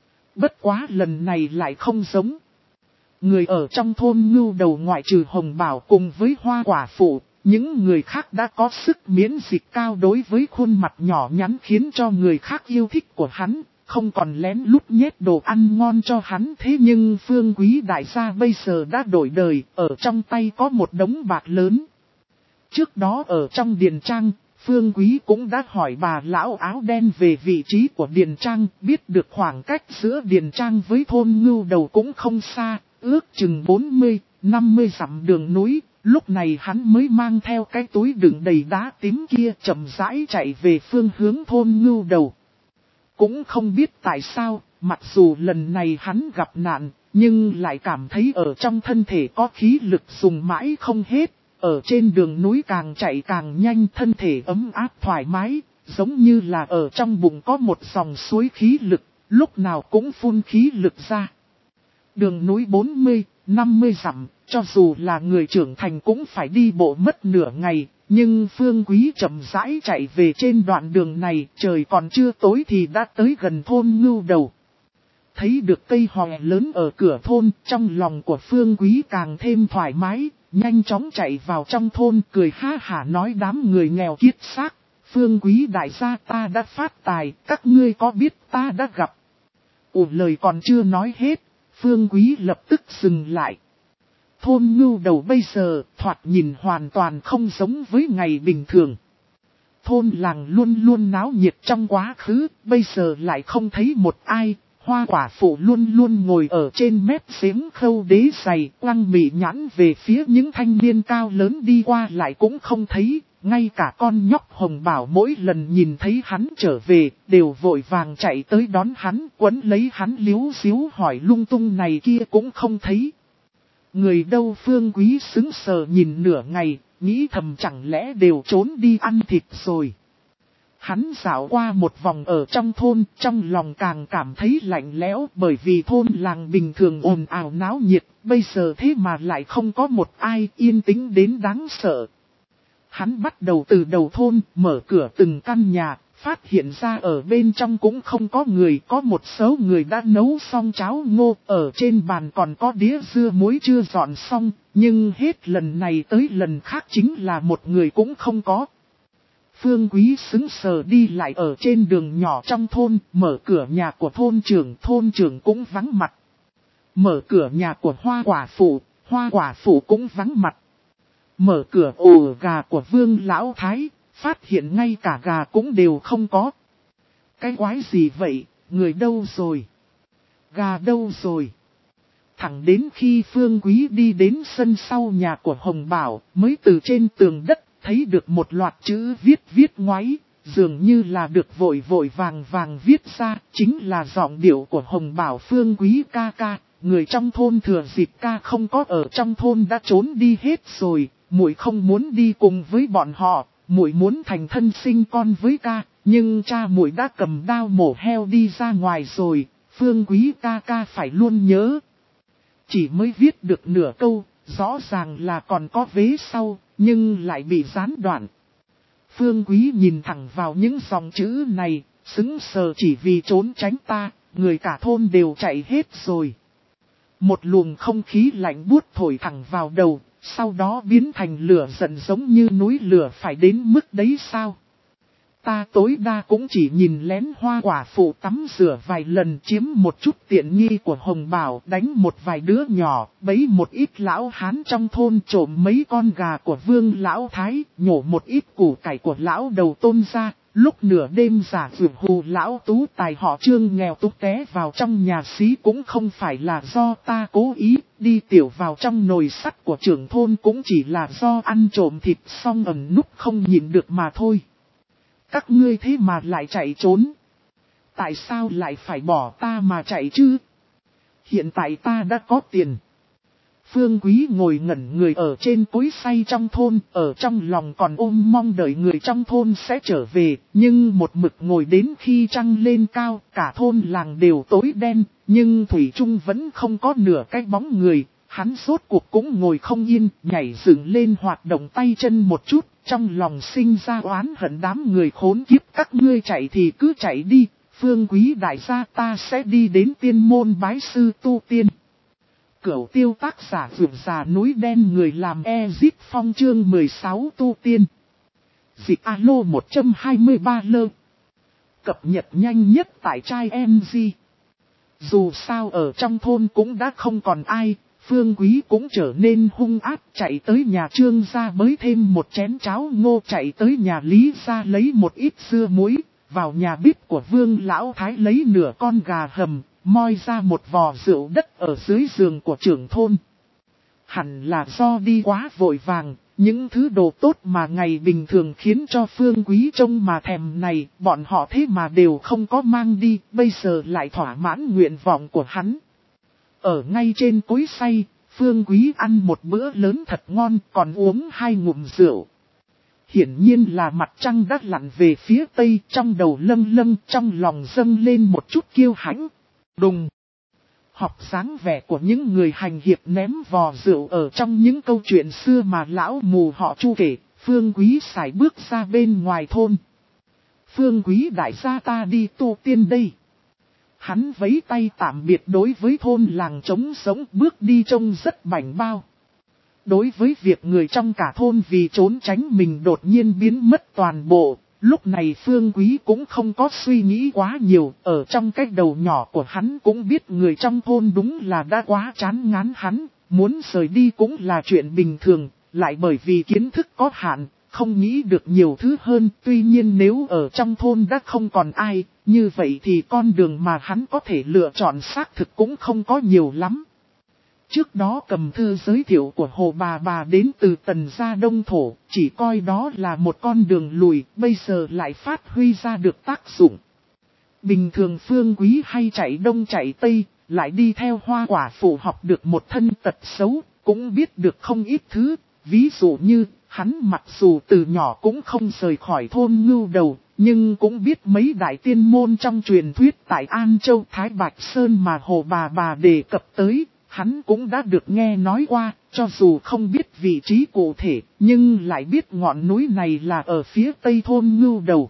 Bất quá lần này lại không giống. Người ở trong thôn Ngưu Đầu ngoại trừ Hồng Bảo cùng với Hoa Quả Phụ, những người khác đã có sức miễn dịch cao đối với khuôn mặt nhỏ nhắn khiến cho người khác yêu thích của hắn, không còn lén lút nhét đồ ăn ngon cho hắn. Thế nhưng Phương Quý đại gia bây giờ đã đổi đời, ở trong tay có một đống bạc lớn. Trước đó ở trong điền trang, Phương Quý cũng đã hỏi bà lão áo đen về vị trí của điền trang, biết được khoảng cách giữa điền trang với thôn Ngưu Đầu cũng không xa, ước chừng bốn mươi, năm mươi dặm đường núi. Lúc này hắn mới mang theo cái túi đựng đầy đá tím kia chậm rãi chạy về phương hướng thôn Ngưu Đầu. Cũng không biết tại sao, mặc dù lần này hắn gặp nạn, nhưng lại cảm thấy ở trong thân thể có khí lực dùng mãi không hết. Ở trên đường núi càng chạy càng nhanh, thân thể ấm áp thoải mái, giống như là ở trong bụng có một dòng suối khí lực, lúc nào cũng phun khí lực ra. Đường núi bốn mươi, năm mươi dặm, cho dù là người trưởng thành cũng phải đi bộ mất nửa ngày, nhưng Phương Quý chậm rãi chạy về trên đoạn đường này, trời còn chưa tối thì đã tới gần thôn Ngưu Đầu. Thấy được cây hòe lớn ở cửa thôn, trong lòng của Phương Quý càng thêm thoải mái, nhanh chóng chạy vào trong thôn cười ha hả nói đám người nghèo kiết xác. Phương Quý đại gia ta đã phát tài, các ngươi có biết ta đã gặp. Ủa lời còn chưa nói hết, Phương Quý lập tức dừng lại. Thôn Ngưu Đầu bây giờ thoạt nhìn hoàn toàn không giống với ngày bình thường. Thôn làng luôn luôn náo nhiệt trong quá khứ, bây giờ lại không thấy một ai. Hoa Quả Phụ luôn luôn ngồi ở trên mép giếng khâu đế giày, quăng mị nhãn về phía những thanh niên cao lớn đi qua lại cũng không thấy. Ngay cả con nhóc Hồng Bảo mỗi lần nhìn thấy hắn trở về, đều vội vàng chạy tới đón hắn, quấn lấy hắn liếu xíu hỏi lung tung này kia cũng không thấy. Người đâu? Phương Quý sững sờ nhìn nửa ngày, nghĩ thầm chẳng lẽ đều trốn đi ăn thịt rồi. Hắn dạo qua một vòng ở trong thôn, trong lòng càng cảm thấy lạnh lẽo bởi vì thôn làng bình thường ồn ào náo nhiệt, bây giờ thế mà lại không có một ai, yên tĩnh đến đáng sợ. Hắn bắt đầu từ đầu thôn, mở cửa từng căn nhà, phát hiện ra ở bên trong cũng không có người, có một số người đã nấu xong cháo ngô, ở trên bàn còn có đĩa dưa muối chưa dọn xong, nhưng hết lần này tới lần khác chính là một người cũng không có. Phương Quý sững sờ đi lại ở trên đường nhỏ trong thôn, mở cửa nhà của thôn trưởng, thôn trưởng cũng vắng mặt. Mở cửa nhà của Hoa Quả Phụ, Hoa Quả Phụ cũng vắng mặt. Mở cửa ổ gà của Vương Lão Thái, phát hiện ngay cả gà cũng đều không có. Cái quái gì vậy, người đâu rồi? Gà đâu rồi? Thẳng đến khi Phương Quý đi đến sân sau nhà của Hồng Bảo, mới từ trên tường đất thấy được một loạt chữ viết viết ngoáy, dường như là được vội vội vàng vàng viết ra, chính là giọng điệu của Hồng Bảo. Phương Quý ca ca, người trong thôn thừa dịp ca không có ở trong thôn đã trốn đi hết rồi, muội không muốn đi cùng với bọn họ, muội muốn thành thân sinh con với ca, nhưng cha muội đã cầm đao mổ heo đi ra ngoài rồi, Phương Quý ca ca phải luôn nhớ. Chỉ mới viết được nửa câu, rõ ràng là còn có vế sau, nhưng lại bị gián đoạn. Phương Quý nhìn thẳng vào những dòng chữ này, sững sờ chỉ vì trốn tránh ta, người cả thôn đều chạy hết rồi. Một luồng không khí lạnh buốt thổi thẳng vào đầu, sau đó biến thành lửa giận giống như núi lửa phải đến mức đấy sao? Ta tối đa cũng chỉ nhìn lén Hoa quả phụ tắm rửa vài lần, chiếm một chút tiện nghi của Hồng Bảo, đánh một vài đứa nhỏ, bấy một ít lão hán trong thôn, trộm mấy con gà của Vương Lão Thái, nhổ một ít củ cải của Lão Đầu Tôn ra. Lúc nửa đêm giả vượt hù Lão Tú Tài họ Trương nghèo túng té vào trong nhà xí cũng không phải là do ta cố ý, đi tiểu vào trong nồi sắt của trưởng thôn cũng chỉ là do ăn trộm thịt xong ẩn núp không nhìn được mà thôi. Các ngươi thế mà lại chạy trốn. Tại sao lại phải bỏ ta mà chạy chứ? Hiện tại ta đã có tiền. Phương Quý ngồi ngẩn người ở trên cối xay trong thôn, ở trong lòng còn ôm mong đợi người trong thôn sẽ trở về, nhưng một mực ngồi đến khi trăng lên cao, cả thôn làng đều tối đen, nhưng Thủy Trung vẫn không có nửa cái bóng người, hắn sốt cuộc cũng ngồi không yên, nhảy dựng lên hoạt động tay chân một chút, trong lòng sinh ra oán hận đám người khốn kiếp, các ngươi chạy thì cứ chạy đi, Phương Quý đại gia ta sẽ đi đến tiên môn bái sư tu tiên. Cửu tiêu tác giả vượt già núi đen người làm Ezip Phong chương mười sáu tu tiên. Dịch alo một hai ba lơ. Cập nhật nhanh nhất tại trai em giê. Dù sao ở trong thôn cũng đã không còn ai, Phương Quý cũng trở nên hung ác, chạy tới nhà Trương gia bới thêm một chén cháo ngô, chạy tới nhà Lý gia lấy một ít dưa muối, vào nhà bếp của Vương Lão Thái lấy nửa con gà hầm, moi ra một vò rượu đất ở dưới giường của trưởng thôn. Hẳn là do đi quá vội vàng, những thứ đồ tốt mà ngày bình thường khiến cho Phương Quý trông mà thèm này, bọn họ thế mà đều không có mang đi, bây giờ lại thỏa mãn nguyện vọng của hắn. Ở ngay trên cối xay, Phương Quý ăn một bữa lớn thật ngon, còn uống hai ngụm rượu. Hiển nhiên là mặt trăng đã lặn về phía tây, trong đầu lâng lâng, trong lòng dâng lên một chút kiêu hãnh. Đùng! Học dáng vẻ của những người hành hiệp ném vò rượu ở trong những câu chuyện xưa mà lão mù họ Chu kể, Phương Quý sải bước ra bên ngoài thôn. Phương Quý đại gia ta đi tu tiên đây. Hắn vẫy tay tạm biệt đối với thôn làng trống sống, bước đi trông rất bảnh bao. Đối với việc người trong cả thôn vì trốn tránh mình đột nhiên biến mất toàn bộ, lúc này Phương Quý cũng không có suy nghĩ quá nhiều, ở trong cái đầu nhỏ của hắn cũng biết người trong thôn đúng là đã quá chán ngán hắn, muốn rời đi cũng là chuyện bình thường, lại bởi vì kiến thức có hạn, không nghĩ được nhiều thứ hơn, tuy nhiên nếu ở trong thôn đã không còn ai, như vậy thì con đường mà hắn có thể lựa chọn xác thực cũng không có nhiều lắm. Trước đó cầm thư giới thiệu của Hồ Bà Bà đến từ Tần gia Đông Thổ, chỉ coi đó là một con đường lùi, bây giờ lại phát huy ra được tác dụng. Bình thường Phương Quý hay chạy đông chạy tây, lại đi theo Hoa quả phụ học được một thân tật xấu, cũng biết được không ít thứ, ví dụ như, hắn mặc dù từ nhỏ cũng không rời khỏi thôn Ngưu Đầu, nhưng cũng biết mấy đại tiên môn trong truyền thuyết tại An Châu Thái Bạch Sơn mà Hồ Bà Bà đề cập tới. Hắn cũng đã được nghe nói qua, cho dù không biết vị trí cụ thể, nhưng lại biết ngọn núi này là ở phía tây thôn Ngưu Đầu.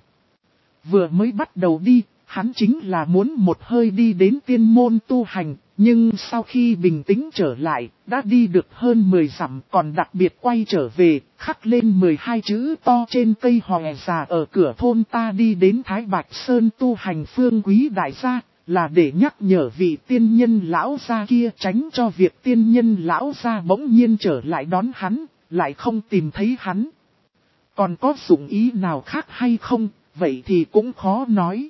Vừa mới bắt đầu đi, hắn chính là muốn một hơi đi đến tiên môn tu hành, nhưng sau khi bình tĩnh trở lại, đã đi được hơn mười dặm, còn đặc biệt quay trở về, khắc lên mười hai chữ to trên cây hòe già ở cửa thôn ta đi đến Thái Bạch Sơn tu hành. Phương Quý đại gia. Là để nhắc nhở vị tiên nhân lão gia kia tránh cho việc tiên nhân lão gia bỗng nhiên trở lại đón hắn, lại không tìm thấy hắn. Còn có dụng ý nào khác hay không, vậy thì cũng khó nói.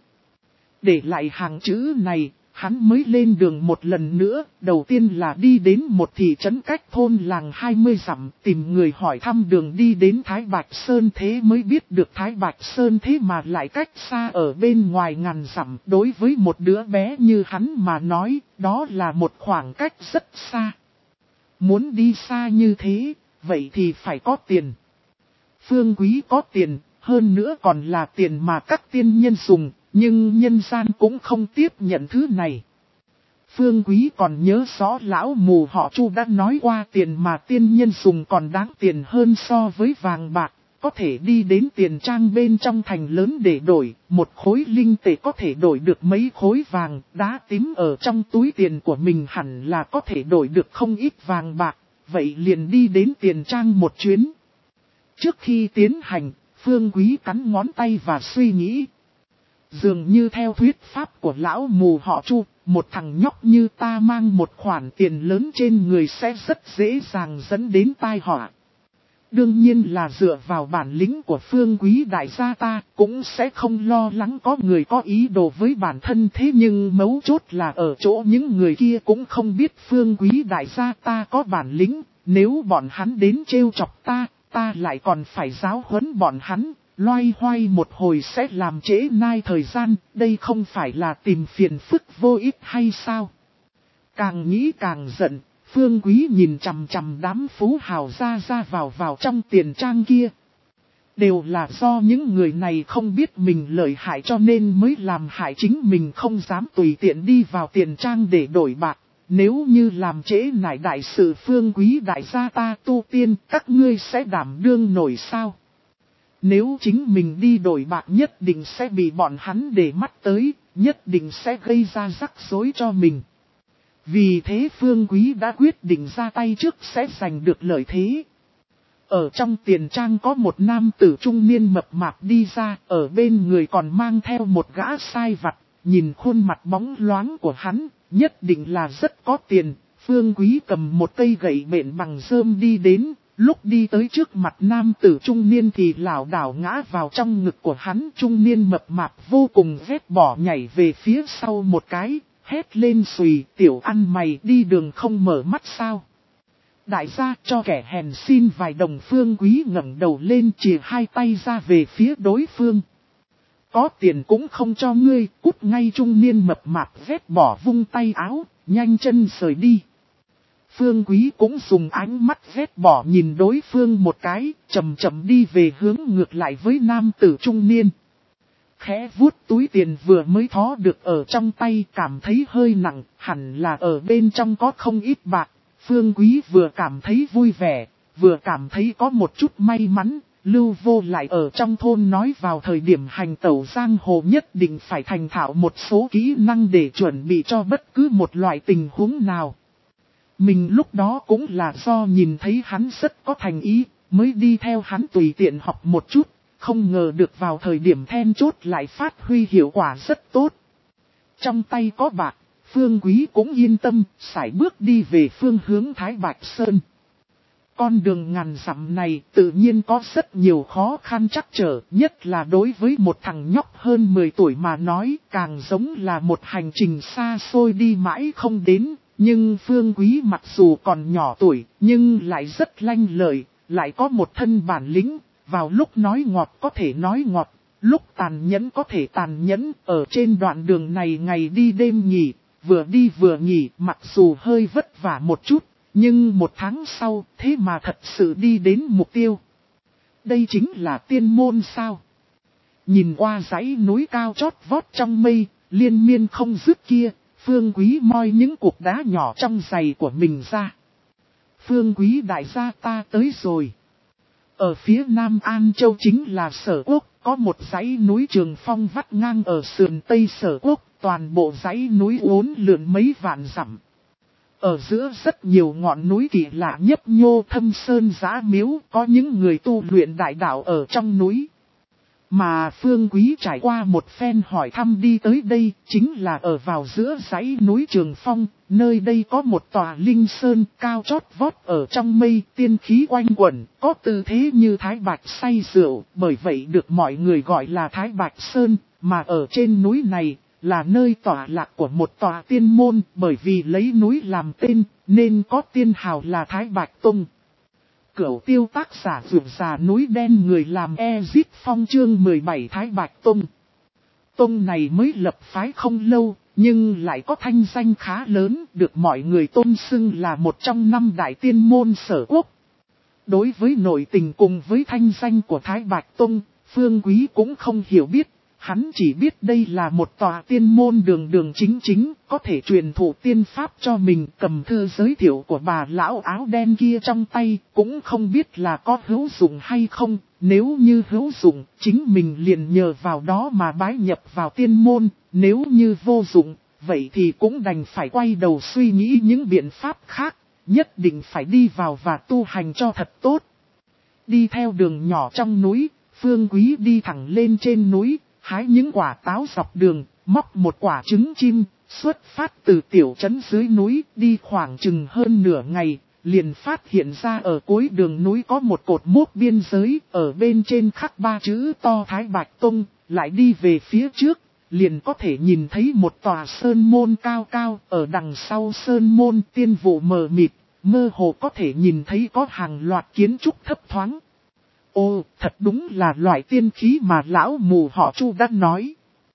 Để lại hàng chữ này, hắn mới lên đường một lần nữa, đầu tiên là đi đến một thị trấn cách thôn làng hai mươi dặm, tìm người hỏi thăm đường đi đến Thái Bạch Sơn, thế mới biết được Thái Bạch Sơn thế mà lại cách xa ở bên ngoài ngàn dặm. Đối với một đứa bé như hắn mà nói, đó là một khoảng cách rất xa. Muốn đi xa như thế, vậy thì phải có tiền. Phương Quý có tiền, hơn nữa còn là tiền mà các tiên nhân dùng, nhưng nhân gian cũng không tiếp nhận thứ này. Phương Quý còn nhớ rõ lão mù họ Chu đã nói qua tiền mà tiên nhân dùng còn đáng tiền hơn so với vàng bạc, có thể đi đến tiền trang bên trong thành lớn để đổi, một khối linh tệ có thể đổi được mấy khối vàng, đá tím ở trong túi tiền của mình hẳn là có thể đổi được không ít vàng bạc, vậy liền đi đến tiền trang một chuyến. Trước khi tiến hành, Phương Quý cắn ngón tay và suy nghĩ. Dường như theo thuyết pháp của lão mù họ Chu, một thằng nhóc như ta mang một khoản tiền lớn trên người sẽ rất dễ dàng dẫn đến tai họa. Đương nhiên là dựa vào bản lĩnh của Phương Quý đại gia ta cũng sẽ không lo lắng có người có ý đồ với bản thân, thế nhưng mấu chốt là ở chỗ những người kia cũng không biết Phương Quý đại gia ta có bản lĩnh, nếu bọn hắn đến trêu chọc ta, ta lại còn phải giáo huấn bọn hắn, loay hoay một hồi sẽ làm trễ nai thời gian, đây không phải là tìm phiền phức vô ích hay sao? Càng nghĩ càng giận, Phương Quý nhìn chằm chằm đám phú hào ra ra vào vào trong tiền trang kia. Đều là do những người này không biết mình lợi hại cho nên mới làm hại chính mình không dám tùy tiện đi vào tiền trang để đổi bạc. Nếu như làm trễ nải đại sự Phương Quý đại gia ta tu tiên, các ngươi sẽ đảm đương nổi sao? Nếu chính mình đi đổi bạc nhất định sẽ bị bọn hắn để mắt tới, nhất định sẽ gây ra rắc rối cho mình. Vì thế Phương Quý đã quyết định ra tay trước sẽ giành được lợi thế. Ở trong tiền trang có một nam tử trung niên mập mạp đi ra, ở bên người còn mang theo một gã sai vặt, nhìn khuôn mặt bóng loáng của hắn, nhất định là rất có tiền. Phương Quý cầm một cây gậy bện bằng rơm đi đến, lúc đi tới trước mặt nam tử trung niên thì lảo đảo ngã vào trong ngực của hắn. Trung niên mập mạp vô cùng ghét bỏ nhảy về phía sau một cái, hét lên xùy, tiểu ăn mày đi đường không mở mắt sao? Đại gia cho kẻ hèn xin vài đồng. Phương Quý ngẩng đầu lên chìa hai tay ra về phía đối phương. Có tiền cũng không cho ngươi, cút ngay. Trung niên mập mạp ghét bỏ vung tay áo, nhanh chân rời đi. Phương Quý cũng dùng ánh mắt ghét bỏ nhìn đối phương một cái, chậm chậm đi về hướng ngược lại với nam tử trung niên. Khẽ vuốt túi tiền vừa mới thó được ở trong tay, cảm thấy hơi nặng, hẳn là ở bên trong có không ít bạc. Phương Quý vừa cảm thấy vui vẻ, vừa cảm thấy có một chút may mắn. Lưu Vô lại ở trong thôn nói vào thời điểm hành tẩu giang hồ nhất định phải thành thạo một số kỹ năng để chuẩn bị cho bất cứ một loại tình huống nào. Mình lúc đó cũng là do nhìn thấy hắn rất có thành ý, mới đi theo hắn tùy tiện học một chút, không ngờ được vào thời điểm then chốt lại phát huy hiệu quả rất tốt. Trong tay có bạc, Phương Quý cũng yên tâm, sải bước đi về phương hướng Thái Bạch Sơn. Con đường ngàn dặm này tự nhiên có rất nhiều khó khăn trắc trở, nhất là đối với một thằng nhóc hơn mười tuổi mà nói, càng giống là một hành trình xa xôi đi mãi không đến. Nhưng Phương Quý mặc dù còn nhỏ tuổi, nhưng lại rất lanh lợi, lại có một thân bản lĩnh, vào lúc nói ngọt có thể nói ngọt, lúc tàn nhẫn có thể tàn nhẫn. Ở trên đoạn đường này ngày đi đêm nghỉ, vừa đi vừa nghỉ, mặc dù hơi vất vả một chút, nhưng một tháng sau, thế mà thật sự đi đến mục tiêu. Đây chính là tiên môn sao? Nhìn qua dãy núi cao chót vót trong mây, liên miên không dứt kia, Phương Quý moi những cục đá nhỏ trong giày của mình ra. Phương Quý đại gia ta tới rồi. Ở phía Nam An Châu chính là Sở Quốc, có một dãy núi Trường Phong vắt ngang ở sườn Tây Sở Quốc, toàn bộ dãy núi uốn lượn mấy vạn dặm. Ở giữa rất nhiều ngọn núi kỳ lạ nhấp nhô thâm sơn giã miếu, có những người tu luyện đại đạo ở trong núi. Mà Phương Quý trải qua một phen hỏi thăm đi tới đây, chính là ở vào giữa dãy núi Trường Phong, nơi đây có một tòa linh sơn cao chót vót ở trong mây, tiên khí quanh quẩn, có tư thế như Thái Bạch say rượu, bởi vậy được mọi người gọi là Thái Bạch Sơn, mà ở trên núi này là nơi tọa lạc của một tòa tiên môn, bởi vì lấy núi làm tên, nên có tiên hào là Thái Bạch Tông. Cửu tiêu tác giả vượt già núi đen người làm Ezip Phong chương mười bảy Thái Bạch Tông. Tông này mới lập phái không lâu, nhưng lại có thanh danh khá lớn, được mọi người tôn xưng là một trong năm đại tiên môn Sở Quốc. Đối với nội tình cùng với thanh danh của Thái Bạch Tông, Phương Quý cũng không hiểu biết. Hắn chỉ biết đây là một tòa tiên môn đường đường chính chính, có thể truyền thụ tiên pháp cho mình. Cầm thư giới thiệu của bà lão áo đen kia trong tay, cũng không biết là có hữu dụng hay không. Nếu như hữu dụng, chính mình liền nhờ vào đó mà bái nhập vào tiên môn. Nếu như vô dụng, vậy thì cũng đành phải quay đầu suy nghĩ những biện pháp khác. Nhất định phải đi vào và tu hành cho thật tốt. Đi theo đường nhỏ trong núi, Phương Quý đi thẳng lên trên núi. Hái những quả táo dọc đường, móc một quả trứng chim, xuất phát từ tiểu trấn dưới núi, đi khoảng chừng hơn nửa ngày, liền phát hiện ra ở cuối đường núi có một cột mốc biên giới, ở bên trên khắc ba chữ to Thái Bạch Tông, lại đi về phía trước, liền có thể nhìn thấy một tòa sơn môn cao cao, ở đằng sau sơn môn tiên vụ mờ mịt, mơ hồ có thể nhìn thấy có hàng loạt kiến trúc thấp thoáng. Ô, thật đúng là loại tiên khí mà lão mù họ Chu đã nói.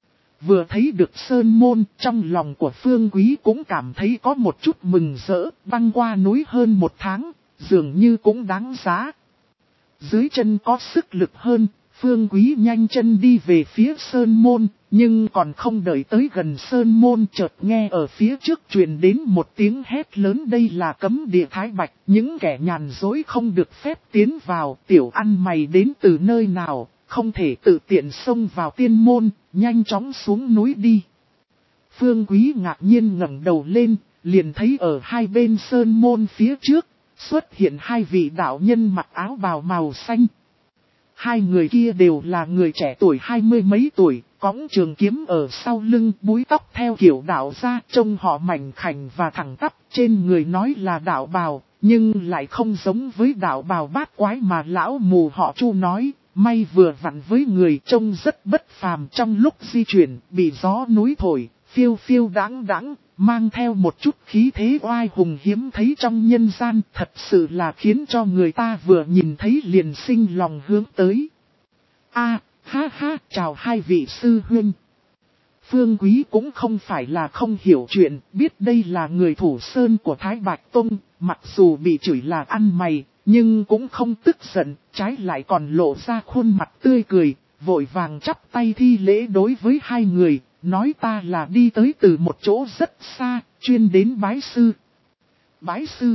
Vừa thấy được sơn môn, trong lòng của Phương Quý cũng cảm thấy có một chút mừng rỡ, băng qua núi hơn một tháng, dường như cũng đáng giá. Dưới chân có sức lực hơn, Phương Quý nhanh chân đi về phía sơn môn, nhưng còn không đợi tới gần sơn môn chợt nghe ở phía trước truyền đến một tiếng hét lớn, đây là cấm địa Thái Bạch, những kẻ nhàn dối không được phép tiến vào, tiểu ăn mày đến từ nơi nào, không thể tự tiện xông vào tiên môn, nhanh chóng xuống núi đi. Phương Quý ngạc nhiên ngẩng đầu lên, liền thấy ở hai bên sơn môn phía trước, xuất hiện hai vị đạo nhân mặc áo bào màu xanh. Hai người kia đều là người trẻ tuổi hai mươi mấy tuổi, cõng trường kiếm ở sau lưng, búi tóc theo kiểu đạo gia, trông họ mảnh khảnh và thẳng tắp, trên người nói là đạo bào, nhưng lại không giống với đạo bào bát quái mà lão mù họ Chu nói, may vừa vặn với người trông rất bất phàm. Trong lúc di chuyển, bị gió núi thổi, phiêu phiêu đáng đáng, mang theo một chút khí thế oai hùng hiếm thấy trong nhân gian, thật sự là khiến cho người ta vừa nhìn thấy liền sinh lòng hướng tới. A, ha ha, chào hai vị sư huynh. Phương Quý cũng không phải là không hiểu chuyện, biết đây là người thủ sơn của Thái Bạch Tông, mặc dù bị chửi là ăn mày, nhưng cũng không tức giận, trái lại còn lộ ra khuôn mặt tươi cười, vội vàng chắp tay thi lễ đối với hai người. Nói ta là đi tới từ một chỗ rất xa, chuyên đến bái sư. Bái sư.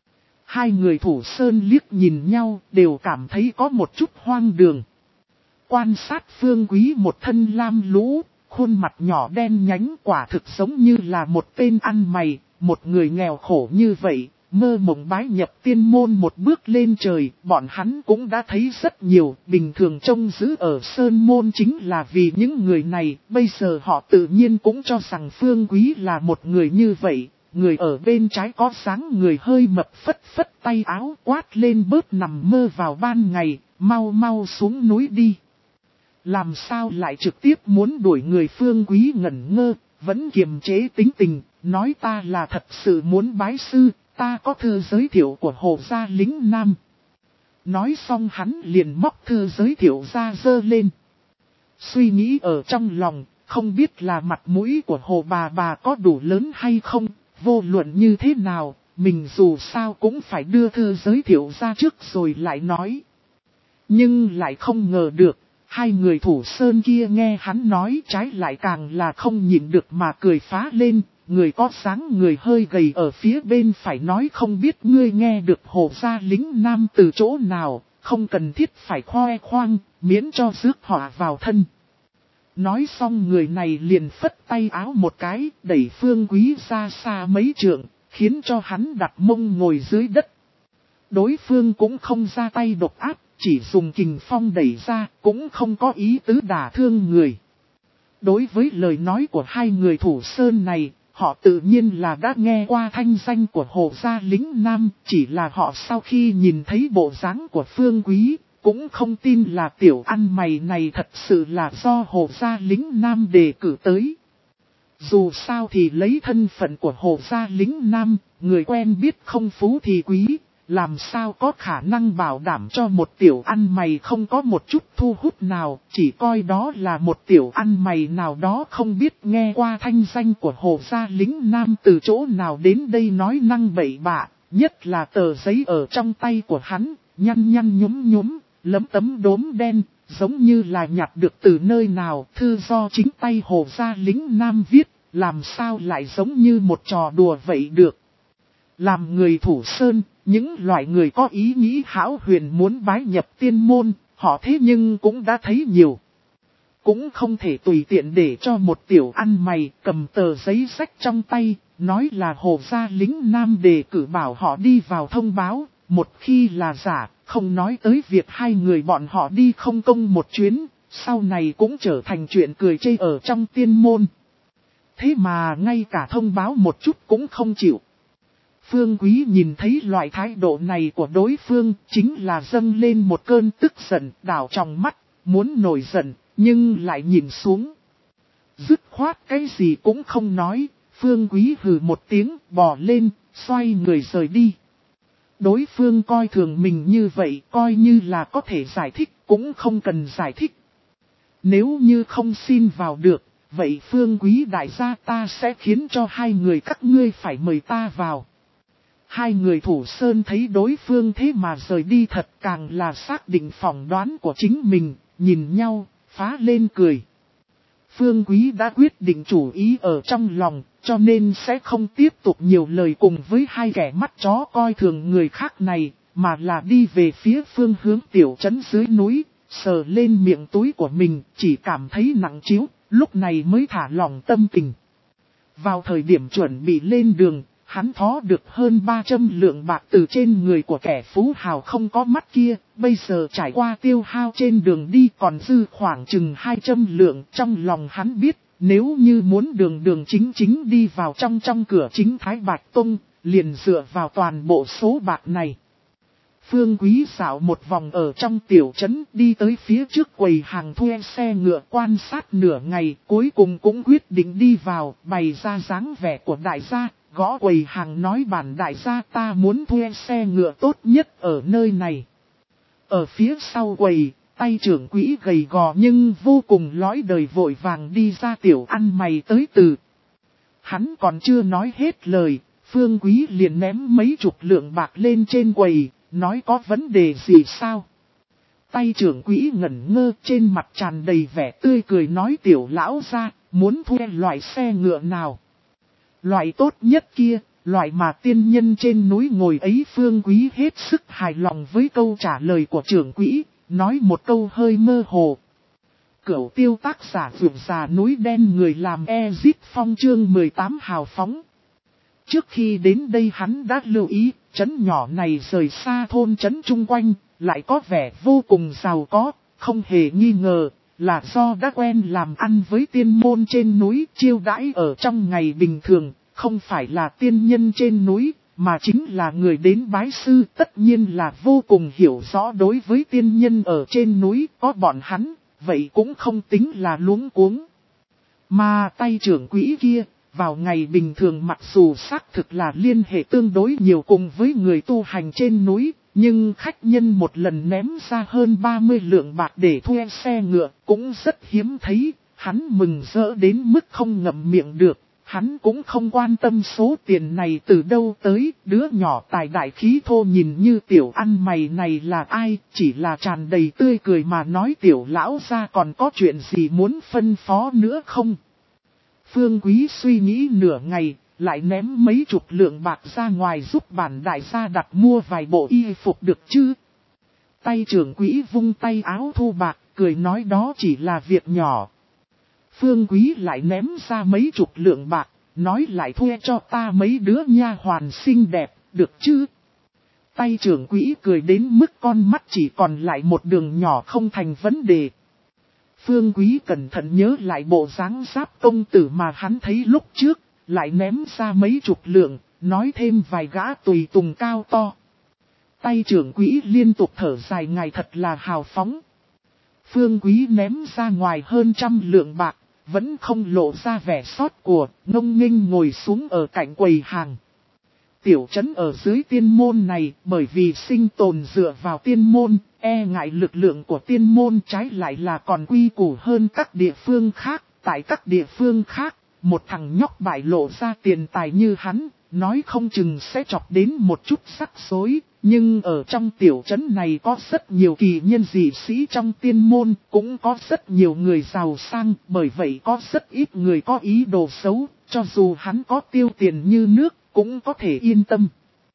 Hai người thủ sơn liếc nhìn nhau, đều cảm thấy có một chút hoang đường. Quan sát Phương Quý một thân lam lũ, khuôn mặt nhỏ đen nhánh, quả thực giống như là một tên ăn mày, một người nghèo khổ như vậy. Mơ mộng bái nhập tiên môn một bước lên trời, bọn hắn cũng đã thấy rất nhiều, bình thường trông giữ ở sơn môn chính là vì những người này, bây giờ họ tự nhiên cũng cho rằng Phương Quý là một người như vậy, người ở bên trái có dáng người hơi mập phất phất tay áo quát lên bớt nằm mơ vào ban ngày, mau mau xuống núi đi. Làm sao lại trực tiếp muốn đuổi người? Phương Quý ngẩn ngơ, vẫn kiềm chế tính tình, nói ta là thật sự muốn bái sư. Ta có thư giới thiệu của Hồ Gia Lính Nam. Nói xong hắn liền móc thư giới thiệu ra dơ lên. Suy nghĩ ở trong lòng, không biết là mặt mũi của Hồ bà bà có đủ lớn hay không, vô luận như thế nào, mình dù sao cũng phải đưa thư giới thiệu ra trước rồi lại nói. Nhưng lại không ngờ được, hai người thủ sơn kia nghe hắn nói trái lại càng là không nhịn được mà cười phá lên. Người có dáng người hơi gầy ở phía bên phải nói không biết ngươi nghe được Hồ Gia Lính Nam từ chỗ nào, không cần thiết phải khoe khoang, miễn cho rước họa vào thân. Nói xong người này liền phất tay áo một cái, đẩy Phương Quý ra xa mấy trượng, khiến cho hắn đặt mông ngồi dưới đất. Đối phương cũng không ra tay độc ác, chỉ dùng kình phong đẩy ra, cũng không có ý tứ đả thương người. Đối với lời nói của hai người thủ sơn này, họ tự nhiên là đã nghe qua thanh danh của Hồ Gia Lính Nam, chỉ là họ sau khi nhìn thấy bộ dáng của Phương Quý, cũng không tin là tiểu ăn mày này thật sự là do Hồ Gia Lính Nam đề cử tới. Dù sao thì lấy thân phận của Hồ Gia Lính Nam, người quen biết không phú thì quý, làm sao có khả năng bảo đảm cho một tiểu ăn mày không có một chút thu hút nào, chỉ coi đó là một tiểu ăn mày nào đó không biết nghe qua thanh danh của Hồ Gia Lính Nam từ chỗ nào đến đây nói năng bậy bạ, nhất là tờ giấy ở trong tay của hắn, nhăn nhăn nhúm nhúm, lấm tấm đốm đen, giống như là nhặt được từ nơi nào. Thư do chính tay Hồ Gia lính Nam viết, làm sao lại giống như một trò đùa vậy được. Làm người Thủ Sơn, những loại người có ý nghĩ hão huyền muốn bái nhập tiên môn, họ thế nhưng cũng đã thấy nhiều. Cũng không thể tùy tiện để cho một tiểu ăn mày cầm tờ giấy sách trong tay, nói là Hồ Gia lính Nam đề cử bảo họ đi vào thông báo, một khi là giả, không nói tới việc hai người bọn họ đi không công một chuyến, sau này cũng trở thành chuyện cười chê ở trong tiên môn. Thế mà ngay cả thông báo một chút cũng không chịu. Phương Quý nhìn thấy loại thái độ này của đối phương, chính là dâng lên một cơn tức giận, đảo trong mắt, muốn nổi giận, nhưng lại nhìn xuống. Dứt khoát cái gì cũng không nói, Phương Quý hừ một tiếng, bò lên, xoay người rời đi. Đối phương coi thường mình như vậy, coi như là có thể giải thích, cũng không cần giải thích. Nếu như không xin vào được, vậy Phương Quý đại gia ta sẽ khiến cho hai người các ngươi phải mời ta vào. Hai người Thủ Sơn thấy đối phương thế mà rời đi thật càng là xác định phỏng đoán của chính mình, nhìn nhau, phá lên cười. Phương Quý đã quyết định chủ ý ở trong lòng, cho nên sẽ không tiếp tục nhiều lời cùng với hai kẻ mắt chó coi thường người khác này, mà là đi về phía phương hướng tiểu trấn dưới núi, sờ lên miệng túi của mình, chỉ cảm thấy nặng trĩu, lúc này mới thả lỏng tâm tình. Vào thời điểm chuẩn bị lên đường, hắn thó được hơn ba trăm lượng bạc từ trên người của kẻ phú hào không có mắt kia, bây giờ trải qua tiêu hao trên đường đi còn dư khoảng chừng hai trăm lượng. Trong lòng hắn biết, nếu như muốn đường đường chính chính đi vào trong trong cửa chính Thái Bạch Tông, liền dựa vào toàn bộ số bạc này. Phương Quý dạo một vòng ở trong tiểu trấn, đi tới phía trước quầy hàng thuê xe ngựa quan sát nửa ngày, cuối cùng cũng quyết định đi vào, bày ra dáng vẻ của đại gia. Gõ quầy hàng nói bản đại gia ta muốn thuê xe ngựa tốt nhất ở nơi này. Ở phía sau quầy, tay trưởng quỹ gầy gò nhưng vô cùng lõi đời vội vàng đi ra tiểu ăn mày tới từ. Hắn còn chưa nói hết lời, Phương Quý liền ném mấy chục lượng bạc lên trên quầy, nói có vấn đề gì sao? Tay trưởng quỹ ngẩn ngơ, trên mặt tràn đầy vẻ tươi cười nói tiểu lão gia, muốn thuê loại xe ngựa nào? Loại tốt nhất kia, loại mà tiên nhân trên núi ngồi ấy. Phương Quý hết sức hài lòng với câu trả lời của trưởng quỹ, nói một câu hơi mơ hồ. Cửu tiêu tác giả vượt già núi đen, người làm Ezip Phong chương mười tám hào phóng. Trước khi đến đây hắn đã lưu ý, trấn nhỏ này rời xa thôn trấn chung quanh, lại có vẻ vô cùng giàu có, không hề nghi ngờ. Là do đã quen làm ăn với tiên môn trên núi, chiêu đãi ở trong ngày bình thường, không phải là tiên nhân trên núi, mà chính là người đến bái sư. Tất nhiên là vô cùng hiểu rõ đối với tiên nhân ở trên núi, có bọn hắn, vậy cũng không tính là luống cuống. Mà tay trưởng quỹ kia, vào ngày bình thường mặc dù xác thực là liên hệ tương đối nhiều cùng với người tu hành trên núi, nhưng khách nhân một lần ném ra hơn ba mươi lượng bạc để thuê xe ngựa cũng rất hiếm thấy. Hắn mừng rỡ đến mức không ngậm miệng được. Hắn cũng không quan tâm số tiền này từ đâu tới. Đứa nhỏ tài đại khí thô nhìn như tiểu ăn mày này là ai, chỉ là tràn đầy tươi cười mà nói tiểu lão gia còn có chuyện gì muốn phân phó nữa không? Phương Quý suy nghĩ nửa ngày, lại ném mấy chục lượng bạc ra ngoài giúp bản đại gia đặt mua vài bộ y phục được chứ. Tay trưởng quỹ vung tay áo thu bạc, cười nói đó chỉ là việc nhỏ. Phương Quý lại ném ra mấy chục lượng bạc, nói lại thuê cho ta mấy đứa nha hoàn xinh đẹp, được chứ. Tay trưởng quỹ cười đến mức con mắt chỉ còn lại một đường nhỏ không thành vấn đề. Phương Quý cẩn thận nhớ lại bộ dáng giáp công tử mà hắn thấy lúc trước, lại ném ra mấy chục lượng, nói thêm vài gã tùy tùng cao to. Tay trưởng quỹ liên tục thở dài ngài thật là hào phóng. Phương Quý ném ra ngoài hơn trăm lượng bạc, vẫn không lộ ra vẻ sót của, ngông nghênh ngồi xuống ở cạnh quầy hàng. Tiểu trấn ở dưới tiên môn này, bởi vì sinh tồn dựa vào tiên môn, e ngại lực lượng của tiên môn trái lại là còn quy củ hơn các địa phương khác. Tại các địa phương khác, một thằng nhóc bại lộ ra tiền tài như hắn, nói không chừng sẽ chọc đến một chút rắc rối, Nhưng ở trong tiểu trấn này có rất nhiều kỳ nhân dị sĩ trong tiên môn, cũng có rất nhiều người giàu sang, bởi vậy có rất ít người có ý đồ xấu, cho dù hắn có tiêu tiền như nước, cũng có thể yên tâm.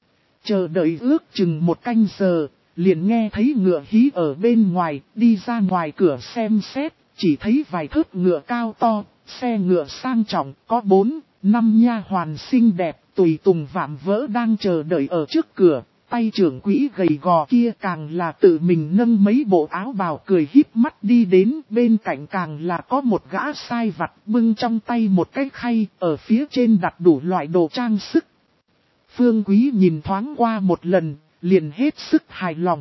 Chờ đợi ước chừng một canh giờ, liền nghe thấy ngựa hí ở bên ngoài, đi ra ngoài cửa xem xét, chỉ thấy vài thớt ngựa cao to, xe ngựa sang trọng, có bốn, năm nha hoàn xinh đẹp, tùy tùng vạm vỡ đang chờ đợi ở trước cửa. Tay trưởng quỹ gầy gò kia càng là tự mình nâng mấy bộ áo bào cười híp mắt đi đến, bên cạnh càng là có một gã sai vặt bưng trong tay một cái khay, ở phía trên đặt đủ loại đồ trang sức. Phương Quý nhìn thoáng qua một lần, liền hết sức hài lòng.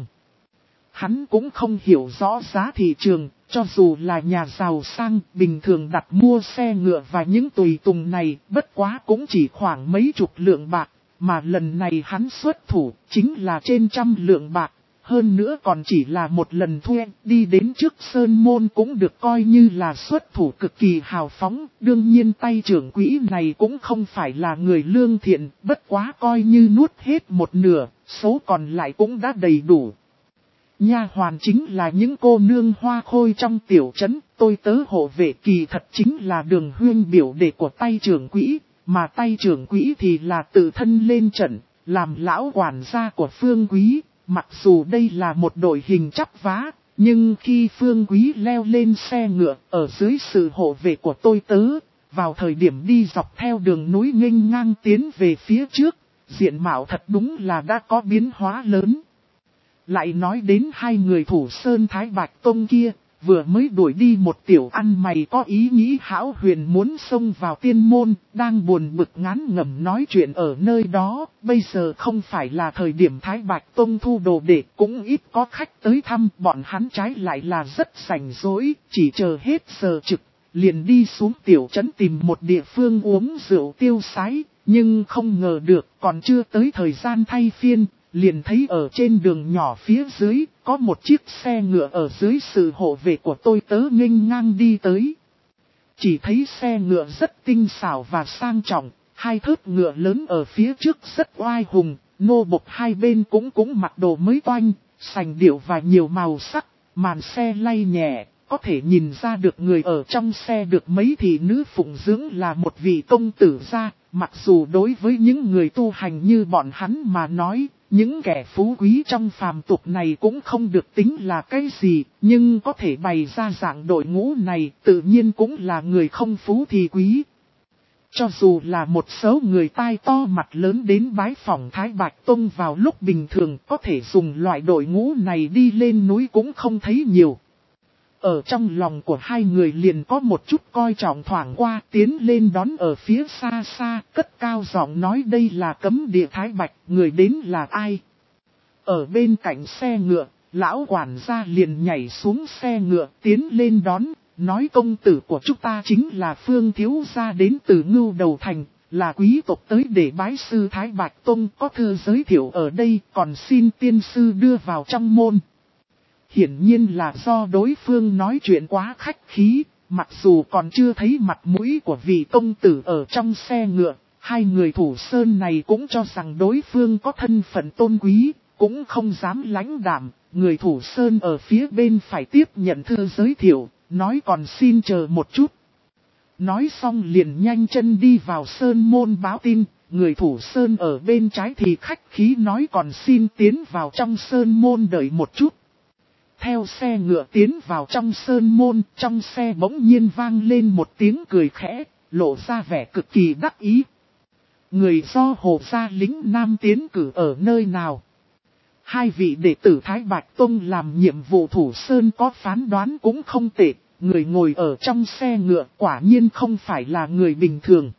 Hắn cũng không hiểu rõ giá thị trường, cho dù là nhà giàu sang, bình thường đặt mua xe ngựa và những tùy tùng này, bất quá cũng chỉ khoảng mấy chục lượng bạc. Mà lần này hắn xuất thủ, chính là trên trăm lượng bạc, hơn nữa còn chỉ là một lần thuê, đi đến trước sơn môn cũng được coi như là xuất thủ cực kỳ hào phóng. Đương nhiên tay trưởng quỹ này cũng không phải là người lương thiện, bất quá coi như nuốt hết một nửa, số còn lại cũng đã đầy đủ. Nha hoàn chính là những cô nương hoa khôi trong tiểu trấn, tôi tớ hộ vệ kỳ thật chính là Đường Huyên biểu đệ của tay trưởng quỹ. Mà tay trưởng quỹ thì là tự thân lên trận, làm lão quản gia của Phương Quý. Mặc dù đây là một đội hình chắp vá, nhưng khi Phương Quý leo lên xe ngựa ở dưới sự hộ vệ của tôi tớ, vào thời điểm đi dọc theo đường núi nghênh ngang tiến về phía trước, diện mạo thật đúng là đã có biến hóa lớn. Lại nói đến hai người thủ sơn Thái Bạch Tông kia. Vừa mới đuổi đi một tiểu ăn mày có ý nghĩ hão huyền muốn xông vào tiên môn, đang buồn bực ngán ngẩm nói chuyện ở nơi đó, bây giờ không phải là thời điểm Thái Bạch Tông thu đồ đệ, cũng ít có khách tới thăm, bọn hắn trái lại là rất rảnh rỗi, chỉ chờ hết giờ trực, liền đi xuống tiểu trấn tìm một địa phương uống rượu tiêu sái, nhưng không ngờ được còn chưa tới thời gian thay phiên. Liền thấy ở trên đường nhỏ phía dưới, có một chiếc xe ngựa ở dưới sự hộ vệ của tôi tớ nghênh ngang đi tới. Chỉ thấy xe ngựa rất tinh xảo và sang trọng, hai thớt ngựa lớn ở phía trước rất oai hùng, nô bộc hai bên cũng cũng mặc đồ mới toanh, sành điệu và nhiều màu sắc, màn xe lay nhẹ, có thể nhìn ra được người ở trong xe được mấy thị nữ phụng dưỡng là một vị công tử gia, mặc dù đối với những người tu hành như bọn hắn mà nói, những kẻ phú quý trong phàm tục này cũng không được tính là cái gì, nhưng có thể bày ra dạng đội ngũ này tự nhiên cũng là người không phú thì quý. Cho dù là một số người tai to mặt lớn đến bái phỏng Thái Bạch Tông vào lúc bình thường có thể dùng loại đội ngũ này đi lên núi cũng không thấy nhiều. Ở trong lòng của hai người liền có một chút coi trọng thoảng qua tiến lên đón ở phía xa xa, cất cao giọng nói đây là cấm địa Thái Bạch, người đến là ai? Ở bên cạnh xe ngựa, lão quản gia liền nhảy xuống xe ngựa tiến lên đón, nói công tử của chúng ta chính là Phương thiếu gia đến từ Ngưu Đầu Thành, là quý tộc tới để bái sư Thái Bạch Tông, có thư giới thiệu ở đây, còn xin tiên sư đưa vào trong môn. Hiển nhiên là do đối phương nói chuyện quá khách khí, mặc dù còn chưa thấy mặt mũi của vị công tử ở trong xe ngựa, hai người thủ sơn này cũng cho rằng đối phương có thân phận tôn quý, cũng không dám lãnh đạm. Người thủ sơn ở phía bên phải tiếp nhận thư giới thiệu, nói còn xin chờ một chút. Nói xong liền nhanh chân đi vào sơn môn báo tin, người thủ sơn ở bên trái thì khách khí nói còn xin tiến vào trong sơn môn đợi một chút. Theo xe ngựa tiến vào trong sơn môn, trong xe bỗng nhiên vang lên một tiếng cười khẽ, lộ ra vẻ cực kỳ đắc ý. Người do Hồ gia lính nam tiến cử ở nơi nào? Hai vị đệ tử Thái Bạch Tông làm nhiệm vụ thủ sơn có phán đoán cũng không tệ, người ngồi ở trong xe ngựa quả nhiên không phải là người bình thường.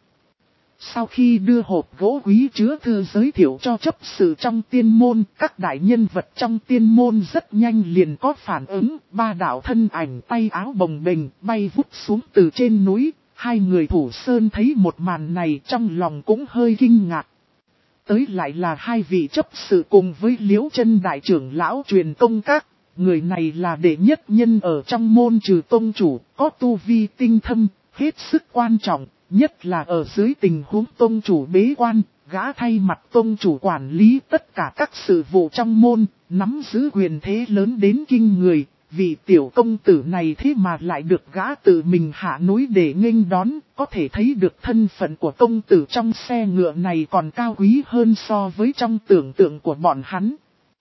Sau khi đưa hộp gỗ quý chứa thư giới thiệu cho chấp sự trong tiên môn, các đại nhân vật trong tiên môn rất nhanh liền có phản ứng, ba đạo thân ảnh tay áo bồng bềnh bay vút xuống từ trên núi, hai người thủ sơn thấy một màn này trong lòng cũng hơi kinh ngạc. Tới lại là hai vị chấp sự cùng với Liễu Chân đại trưởng lão truyền tông các, người này là đệ nhất nhân ở trong môn trừ tông chủ, có tu vi tinh thâm, hết sức quan trọng. Nhất là ở dưới tình huống tông chủ bế quan, gã thay mặt tông chủ quản lý tất cả các sự vụ trong môn, nắm giữ quyền thế lớn đến kinh người. Vị tiểu công tử này thế mà lại được gã tự mình hạ núi để nghênh đón, có thể thấy được thân phận của công tử trong xe ngựa này còn cao quý hơn so với trong tưởng tượng của bọn hắn.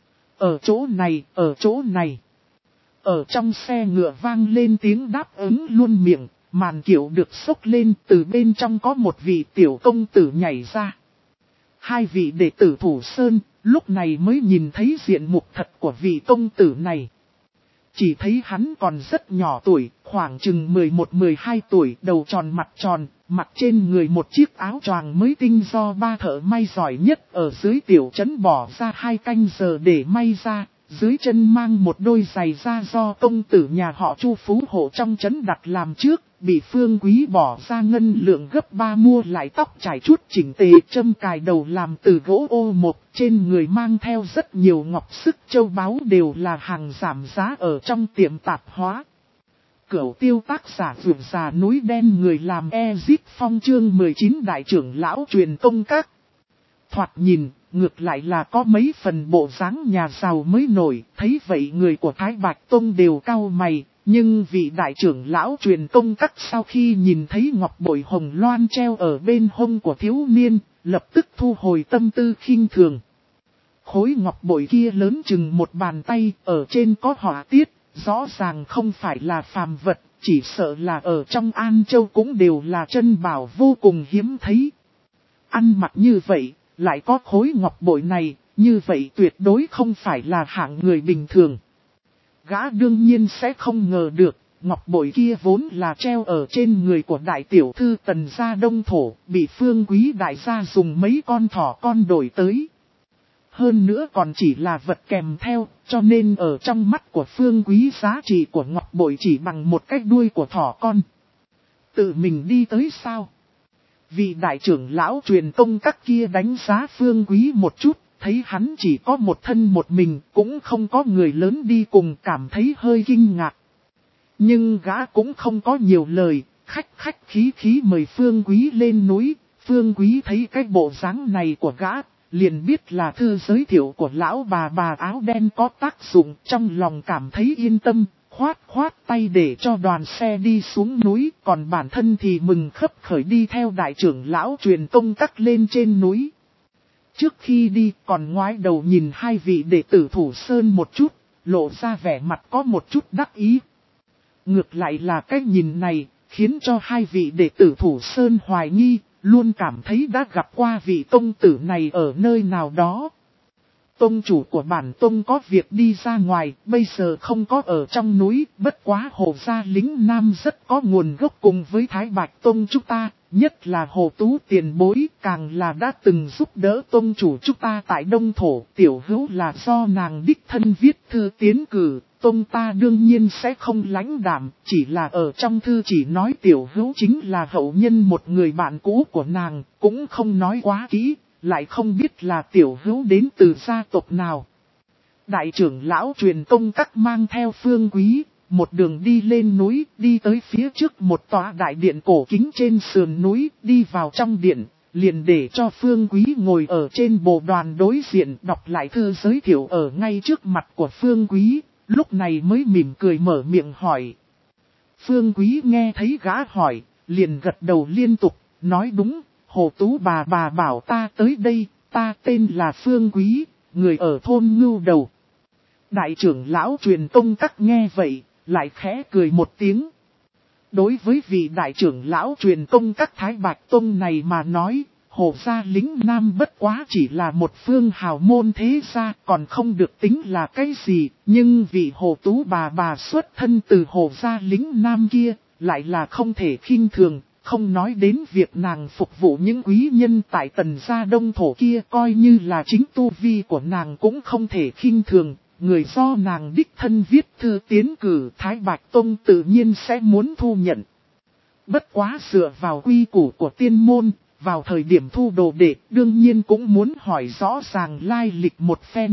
Ở chỗ này, ở chỗ này. Ở trong xe ngựa vang lên tiếng đáp ứng luôn miệng, màn kiệu được xốc lên, từ bên trong có một vị tiểu công tử nhảy ra. Hai vị đệ tử Thủ Sơn, lúc này mới nhìn thấy diện mục thật của vị công tử này. Chỉ thấy hắn còn rất nhỏ tuổi, khoảng chừng mười một mười hai tuổi, đầu tròn mặt tròn, mặc trên người một chiếc áo choàng mới tinh do ba thợ may giỏi nhất ở dưới tiểu trấn bỏ ra hai canh giờ để may ra, dưới chân mang một đôi giày da do công tử nhà họ Chu phú hộ trong trấn đặt làm trước, bị Phương Quý bỏ ra ngân lượng gấp ba mua lại tóc trải chút chỉnh tề, châm cài đầu làm từ gỗ ô mộc, trên người mang theo rất nhiều ngọc sức châu báu đều là hàng giảm giá ở trong tiệm tạp hóa. Cửu Tiêu tác giả vượt già núi đen, người làm Ezip Phong chương mười chín đại trưởng lão truyền công các. Thoạt nhìn, ngược lại là có mấy phần bộ dáng nhà giàu mới nổi, thấy vậy người của Thái Bạch Tông đều cau mày. Nhưng vị đại trưởng lão truyền công các sau khi nhìn thấy ngọc bội hồng loan treo ở bên hông của thiếu niên, lập tức thu hồi tâm tư khinh thường. Khối ngọc bội kia lớn chừng một bàn tay, ở trên có họa tiết, rõ ràng không phải là phàm vật, chỉ sợ là ở trong An Châu cũng đều là chân bảo vô cùng hiếm thấy. Ăn mặc như vậy, lại có khối ngọc bội này, như vậy tuyệt đối không phải là hạng người bình thường. Gã đương nhiên sẽ không ngờ được, ngọc bội kia vốn là treo ở trên người của đại tiểu thư Tần gia Đông Thổ, bị Phương Quý đại gia dùng mấy con thỏ con đổi tới. Hơn nữa còn chỉ là vật kèm theo, cho nên ở trong mắt của Phương Quý giá trị của ngọc bội chỉ bằng một cái đuôi của thỏ con. Tự mình đi tới sao? Vị đại trưởng lão truyền công các kia đánh giá Phương Quý một chút. Thấy hắn chỉ có một thân một mình, cũng không có người lớn đi cùng, cảm thấy hơi kinh ngạc. Nhưng gã cũng không có nhiều lời, khách khách khí khí mời Phương Quý lên núi. Phương Quý thấy cái bộ dáng này của gã, liền biết là thư giới thiệu của lão bà bà áo đen có tác dụng, trong lòng cảm thấy yên tâm, khoát khoát tay để cho đoàn xe đi xuống núi, còn bản thân thì mừng khấp khởi đi theo đại trưởng lão truyền công các lên trên núi. Trước khi đi còn ngoái đầu nhìn hai vị đệ tử Thủ Sơn một chút, lộ ra vẻ mặt có một chút đắc ý. Ngược lại là cái nhìn này, khiến cho hai vị đệ tử Thủ Sơn hoài nghi, luôn cảm thấy đã gặp qua vị công tử này ở nơi nào đó. Tông chủ của bản tông có việc đi ra ngoài, bây giờ không có ở trong núi, bất quá Hồ gia lính Nam rất có nguồn gốc cùng với Thái Bạch Tông chúng ta, nhất là Hồ Tú tiền bối, càng là đã từng giúp đỡ tông chủ chúng ta tại Đông Thổ, tiểu hữu là do nàng đích thân viết thư tiến cử, tông ta đương nhiên sẽ không lãnh đảm, chỉ là ở trong thư chỉ nói tiểu hữu chính là hậu nhân một người bạn cũ của nàng, cũng không nói quá kỹ. Lại không biết là tiểu hữu đến từ gia tộc nào. Đại trưởng lão truyền công các mang theo Phương Quý, một đường đi lên núi, đi tới phía trước một tòa đại điện cổ kính trên sườn núi, đi vào trong điện, liền để cho Phương Quý ngồi ở trên bồ đoàn đối diện, đọc lại thư giới thiệu ở ngay trước mặt của Phương Quý, lúc này mới mỉm cười mở miệng hỏi. Phương Quý nghe thấy gã hỏi, liền gật đầu liên tục, nói đúng. Hồ Tú bà bà bảo ta tới đây, ta tên là Phương Quý, người ở thôn Ngưu Đầu. Đại trưởng lão truyền công các nghe vậy, lại khẽ cười một tiếng. Đối với vị đại trưởng lão truyền công các Thái Bạch Tông này mà nói, Hồ gia lính Nam bất quá chỉ là một phương hào môn thế gia, còn không được tính là cái gì, nhưng vị Hồ Tú bà bà xuất thân từ Hồ gia lính Nam kia, lại là không thể khinh thường. Không nói đến việc nàng phục vụ những quý nhân tại Tần gia Đông Thổ kia, coi như là chính tu vi của nàng cũng không thể khinh thường, người do nàng đích thân viết thư tiến cử Thái Bạch Tông tự nhiên sẽ muốn thu nhận. Bất quá dựa vào quy củ của tiên môn, vào thời điểm thu đồ đệ đương nhiên cũng muốn hỏi rõ ràng lai lịch một phen.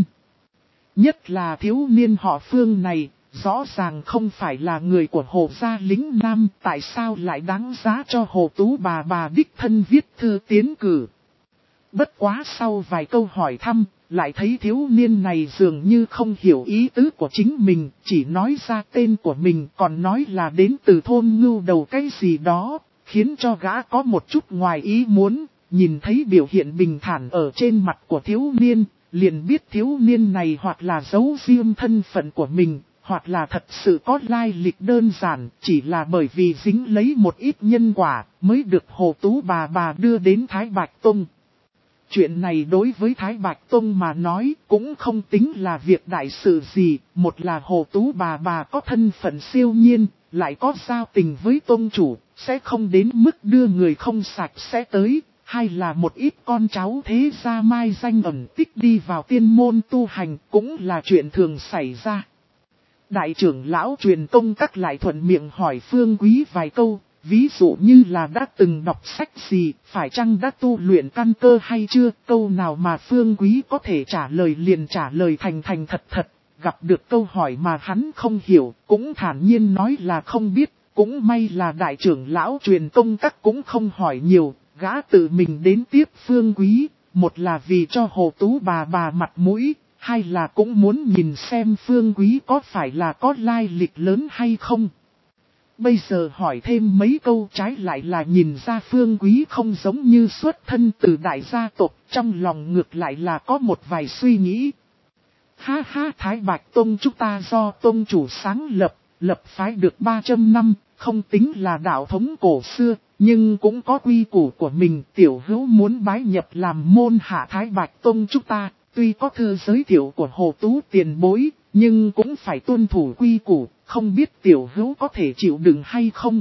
Nhất là thiếu niên họ Phương này. Rõ ràng không phải là người của Hồ gia lính Nam, tại sao lại đáng giá cho Hồ Tú bà bà đích thân viết thư tiến cử. Bất quá sau vài câu hỏi thăm, lại thấy thiếu niên này dường như không hiểu ý tứ của chính mình, chỉ nói ra tên của mình còn nói là đến từ thôn ngưu đầu cái gì đó, khiến cho gã có một chút ngoài ý muốn, nhìn thấy biểu hiện bình thản ở trên mặt của thiếu niên, liền biết thiếu niên này hoặc là giấu riêng thân phận của mình, hoặc là thật sự có lai lịch đơn giản, chỉ là bởi vì dính lấy một ít nhân quả, mới được Hồ Tú bà bà đưa đến Thái Bạch Tông. Chuyện này đối với Thái Bạch Tông mà nói cũng không tính là việc đại sự gì, một là Hồ Tú bà bà có thân phận siêu nhiên, lại có giao tình với Tông chủ, sẽ không đến mức đưa người không sạch sẽ tới, hai là một ít con cháu thế gia mai danh ẩn tích đi vào tiên môn tu hành cũng là chuyện thường xảy ra. Đại trưởng lão truyền tông các lại thuận miệng hỏi Phương Quý vài câu, ví dụ như là đã từng đọc sách gì, phải chăng đã tu luyện căn cơ hay chưa, câu nào mà Phương Quý có thể trả lời liền trả lời thành thành thật thật, gặp được câu hỏi mà hắn không hiểu, cũng thản nhiên nói là không biết, cũng may là đại trưởng lão truyền tông các cũng không hỏi nhiều, gã tự mình đến tiếp Phương Quý, một là vì cho Hồ Tú bà bà mặt mũi, hai là cũng muốn nhìn xem Phương Quý có phải là có lai lịch lớn hay không. Bây giờ hỏi thêm mấy câu trái lại là nhìn ra Phương Quý không giống như xuất thân từ đại gia tộc, trong lòng ngược lại là có một vài suy nghĩ. Ha ha, Thái Bạch Tông chúng ta do Tông chủ sáng lập, lập phái được ba trăm năm, không tính là đạo thống cổ xưa, nhưng cũng có quy củ của mình. Tiểu hữu muốn bái nhập làm môn hạ Thái Bạch Tông chúng ta, tuy có thư giới thiệu của Hồ Tú tiền bối, nhưng cũng phải tuân thủ quy củ, không biết tiểu hữu có thể chịu đựng hay không.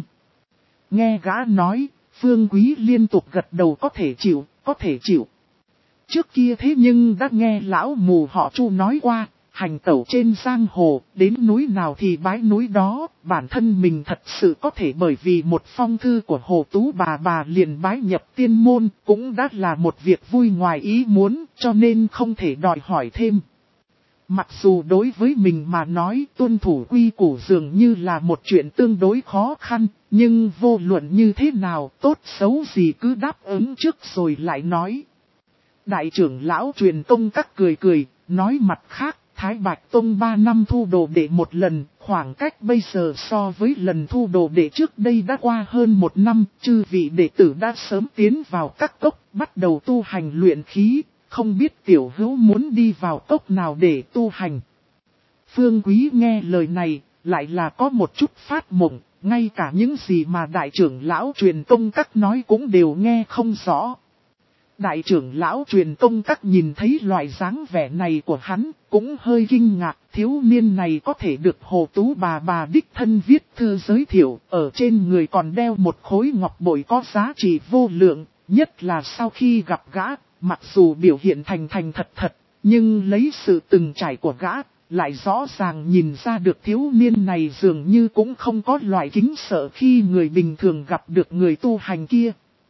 Nghe gã nói, Phương Quý liên tục gật đầu có thể chịu, có thể chịu. Trước kia thế nhưng đã nghe lão mù họ Chu nói qua, hành tẩu trên giang hồ, đến núi nào thì bái núi đó, bản thân mình thật sự có thể bởi vì một phong thư của Hồ Tú bà bà liền bái nhập tiên môn, cũng đã là một việc vui ngoài ý muốn, cho nên không thể đòi hỏi thêm. Mặc dù đối với mình mà nói tuân thủ quy củ dường như là một chuyện tương đối khó khăn, nhưng vô luận như thế nào, tốt xấu gì cứ đáp ứng trước rồi lại nói. Đại trưởng lão truyền tông các cười cười, nói mặt khác, Thái Bạch Tông ba năm thu đồ đệ một lần, khoảng cách bây giờ so với lần thu đồ đệ trước đây đã qua hơn một năm, chư vị đệ tử đã sớm tiến vào các cốc, bắt đầu tu hành luyện khí, không biết tiểu hữu muốn đi vào cốc nào để tu hành. Phương Quý nghe lời này, lại là có một chút phát mộng, ngay cả những gì mà đại trưởng lão truyền tông các nói cũng đều nghe không rõ. Đại trưởng lão truyền tông các nhìn thấy loại dáng vẻ này của hắn, cũng hơi kinh ngạc, thiếu niên này có thể được Hồ Tú bà bà đích thân viết thư giới thiệu, ở trên người còn đeo một khối ngọc bội có giá trị vô lượng, nhất là sau khi gặp gã, mặc dù biểu hiện thành thành thật thật, nhưng lấy sự từng trải của gã, lại rõ ràng nhìn ra được thiếu niên này dường như cũng không có loại kính sợ khi người bình thường gặp được người tu hành kia.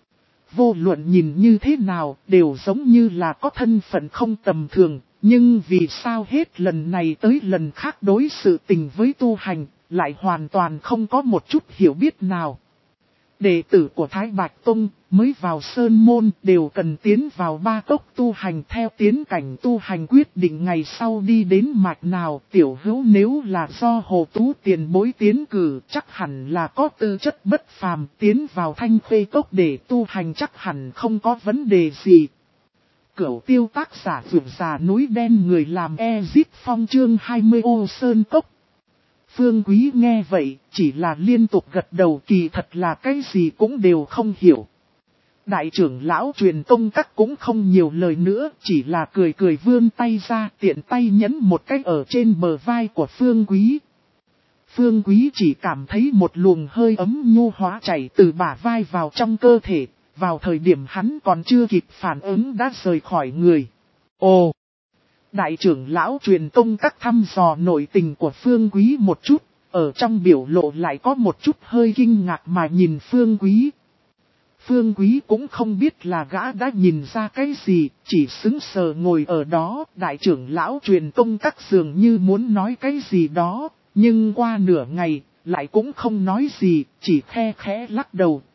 Vô luận nhìn như thế nào đều giống như là có thân phận không tầm thường, nhưng vì sao hết lần này tới lần khác đối sự tình với tu hành, lại hoàn toàn không có một chút hiểu biết nào. Đệ tử của Thái Bạch Tông mới vào sơn môn đều cần tiến vào ba cốc tu hành theo tiến cảnh tu hành quyết định ngày sau đi đến mạch nào. Tiểu hữu nếu là do Hồ Tú tiền bối tiến cử chắc hẳn là có tư chất bất phàm, tiến vào Thanh Khê Cốc để tu hành chắc hẳn không có vấn đề gì. Cửu Tiêu tác giả vượt già núi đen người làm Ezip Phong chương hai mươi ô sơn cốc. Phương Quý nghe vậy, chỉ là liên tục gật đầu, kỳ thật là cái gì cũng đều không hiểu. Đại trưởng lão truyền tông các cũng không nhiều lời nữa, chỉ là cười cười vươn tay ra, tiện tay nhấn một cái ở trên bờ vai của Phương Quý. Phương Quý chỉ cảm thấy một luồng hơi ấm nhu hóa chảy từ bả vai vào trong cơ thể, vào thời điểm hắn còn chưa kịp phản ứng đã rời khỏi người. Ồ! Đại trưởng lão truyền tông các thăm dò nội tình của Phương Quý một chút, ở trong biểu lộ lại có một chút hơi kinh ngạc mà nhìn Phương Quý. Phương Quý cũng không biết là gã đã nhìn ra cái gì, chỉ sững sờ ngồi ở đó. Đại trưởng lão truyền tông các dường như muốn nói cái gì đó, nhưng qua nửa ngày, lại cũng không nói gì, chỉ khe khẽ lắc đầu,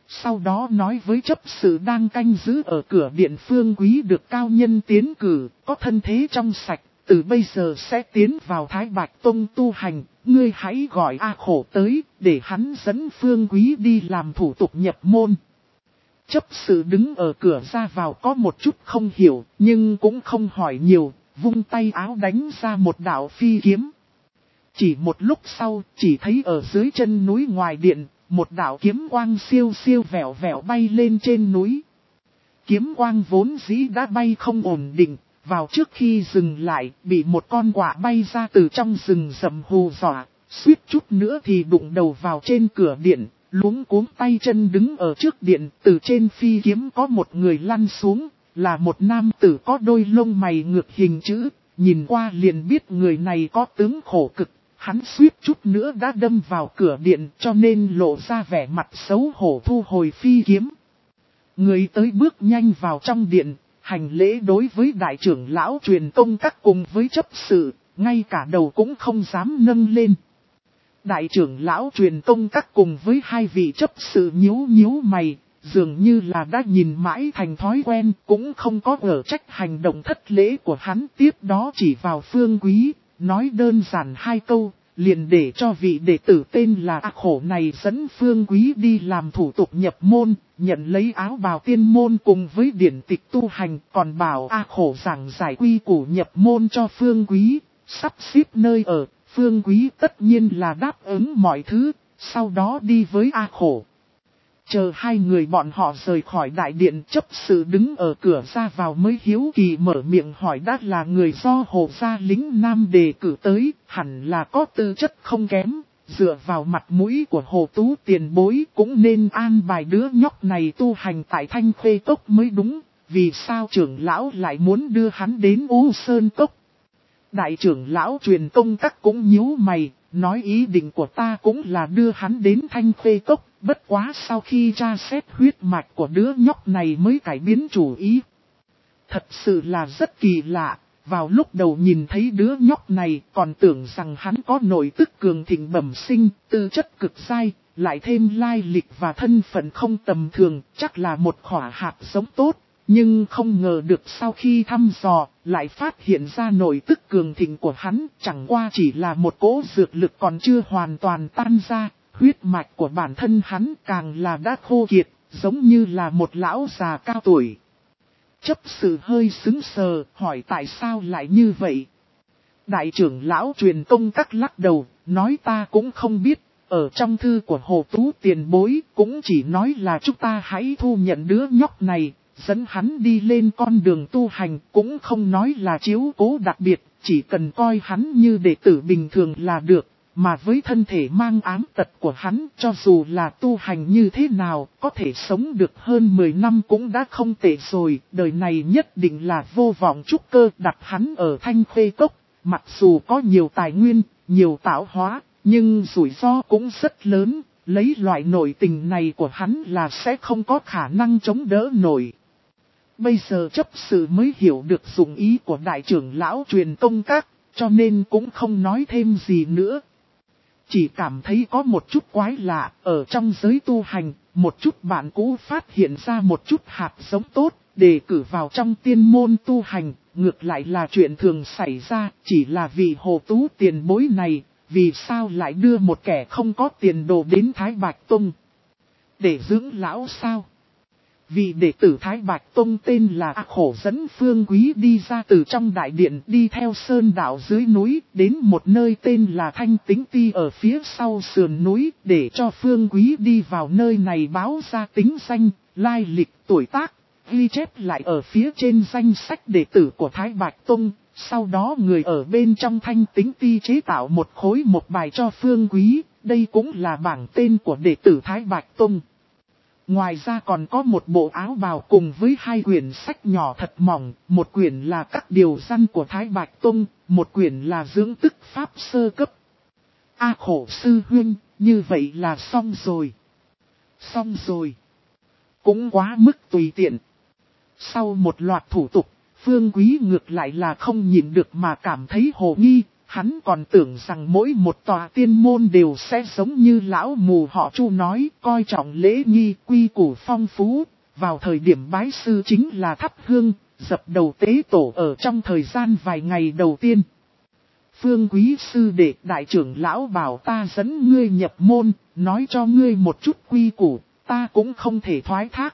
Sau đó nói với chấp sự đang canh giữ ở cửa điện Phương Quý được cao nhân tiến cử, có thân thế trong sạch, từ bây giờ sẽ tiến vào Thái Bạch Tông tu hành, ngươi hãy gọi A Khổ tới, để hắn dẫn Phương Quý đi làm thủ tục nhập môn. Chấp sự đứng ở cửa ra vào có một chút không hiểu, nhưng cũng không hỏi nhiều, vung tay áo đánh ra một đạo phi kiếm. Chỉ một lúc sau, chỉ thấy ở dưới chân núi ngoài điện, một đạo kiếm quang siêu siêu vẹo vẹo bay lên trên núi. Kiếm quang vốn dĩ đã bay không ổn định, vào trước khi dừng lại, bị một con quạ bay ra từ trong rừng rậm hù dọa, suýt chút nữa thì đụng đầu vào trên cửa điện, luống cuống tay chân đứng ở trước điện, từ trên phi kiếm có một người lăn xuống, là một nam tử có đôi lông mày ngược hình chữ, nhìn qua liền biết người này có tướng khổ cực. Hắn suýt chút nữa đã đâm vào cửa điện cho nên lộ ra vẻ mặt xấu hổ thu hồi phi kiếm. Người tới bước nhanh vào trong điện, hành lễ đối với đại trưởng lão truyền công các cùng với chấp sự, ngay cả đầu cũng không dám nâng lên. Đại trưởng lão truyền công các cùng với hai vị chấp sự nhíu nhíu mày, dường như là đã nhìn mãi thành thói quen, cũng không có ở trách hành động thất lễ của hắn. Tiếp đó chỉ vào Phương Quý, nói đơn giản hai câu, liền để cho vị đệ tử tên là A Khổ này dẫn Phương Quý đi làm thủ tục nhập môn, nhận lấy áo bào tiên môn cùng với điển tịch tu hành, còn bảo A Khổ giảng giải quy củ nhập môn cho Phương Quý, sắp xếp nơi ở. Phương Quý tất nhiên là đáp ứng mọi thứ, sau đó đi với A Khổ. Chờ hai người bọn họ rời khỏi đại điện, chấp sự đứng ở cửa ra vào mới hiếu kỳ mở miệng hỏi đã là người do Hồ gia lính Nam đề cử tới, hẳn là có tư chất không kém, dựa vào mặt mũi của Hồ Tú tiền bối cũng nên an bài đứa nhóc này tu hành tại Thanh Khê Cốc mới đúng, vì sao trưởng lão lại muốn đưa hắn đến U Sơn Cốc. Đại trưởng lão truyền công các cũng nhíu mày, nói ý định của ta cũng là đưa hắn đến Thanh Khê Cốc, bất quá sau khi tra xét huyết mạch của đứa nhóc này mới cải biến chủ ý. Thật sự là rất kỳ lạ, vào lúc đầu nhìn thấy đứa nhóc này còn tưởng rằng hắn có nội tức cường thịnh bẩm sinh, tư chất cực dai, lại thêm lai lịch và thân phận không tầm thường, chắc là một khỏa hạt giống tốt. Nhưng không ngờ được sau khi thăm dò, lại phát hiện ra nội tức cường thịnh của hắn chẳng qua chỉ là một cỗ dược lực còn chưa hoàn toàn tan ra, huyết mạch của bản thân hắn càng là đã khô kiệt, giống như là một lão già cao tuổi. Chấp sự hơi sững sờ, hỏi tại sao lại như vậy? Đại trưởng lão truyền công các lắc đầu, nói ta cũng không biết, ở trong thư của Hồ Tú tiền bối cũng chỉ nói là chúng ta hãy thu nhận đứa nhóc này. Dẫn hắn đi lên con đường tu hành cũng không nói là chiếu cố đặc biệt, chỉ cần coi hắn như đệ tử bình thường là được, mà với thân thể mang ám tật của hắn cho dù là tu hành như thế nào, có thể sống được hơn mười năm cũng đã không tệ rồi, đời này nhất định là vô vọng trúc cơ đặt hắn ở Thanh Khê Cốc, mặc dù có nhiều tài nguyên, nhiều tạo hóa, nhưng rủi ro cũng rất lớn, lấy loại nội tình này của hắn là sẽ không có khả năng chống đỡ nổi. Bây giờ chấp sự mới hiểu được dụng ý của đại trưởng lão truyền công các, cho nên cũng không nói thêm gì nữa. Chỉ cảm thấy có một chút quái lạ, ở trong giới tu hành, một chút bạn cũ phát hiện ra một chút hạt giống tốt, đề cử vào trong tiên môn tu hành, ngược lại là chuyện thường xảy ra, chỉ là vì Hồ Tú tiền bối này, vì sao lại đưa một kẻ không có tiền đồ đến Thái Bạch Tông. Để dưỡng lão sao? Vị đệ tử Thái Bạch Tông tên là A Khổ dẫn Phương Quý đi ra từ trong đại điện đi theo sơn đạo dưới núi đến một nơi tên là Thanh Tính Ti ở phía sau sườn núi để cho Phương Quý đi vào nơi này báo ra tính danh, lai lịch, tuổi tác, ghi chép lại ở phía trên danh sách đệ tử của Thái Bạch Tông. Sau đó người ở bên trong Thanh Tính Ti chế tạo một khối một bài cho Phương Quý, đây cũng là bảng tên của đệ tử Thái Bạch Tông. Ngoài ra còn có một bộ áo bào cùng với hai quyển sách nhỏ thật mỏng, một quyển là các điều răn của Thái Bạch Tông, một quyển là dưỡng tức pháp sơ cấp. A Khổ sư huynh, như vậy là xong rồi. Xong rồi. Cũng quá mức tùy tiện. Sau một loạt thủ tục, Phương Quý ngược lại là không nhìn được mà cảm thấy hồ nghi, Hắn còn tưởng rằng mỗi một tòa tiên môn đều sẽ giống như lão mù họ Chu nói, coi trọng lễ nghi, quy củ phong phú, vào thời điểm bái sư chính là thắp hương, dập đầu tế tổ ở trong thời gian vài ngày đầu tiên. Phương quý sư đệ đại trưởng lão bảo ta dẫn ngươi nhập môn, nói cho ngươi một chút quy củ, ta cũng không thể thoái thác.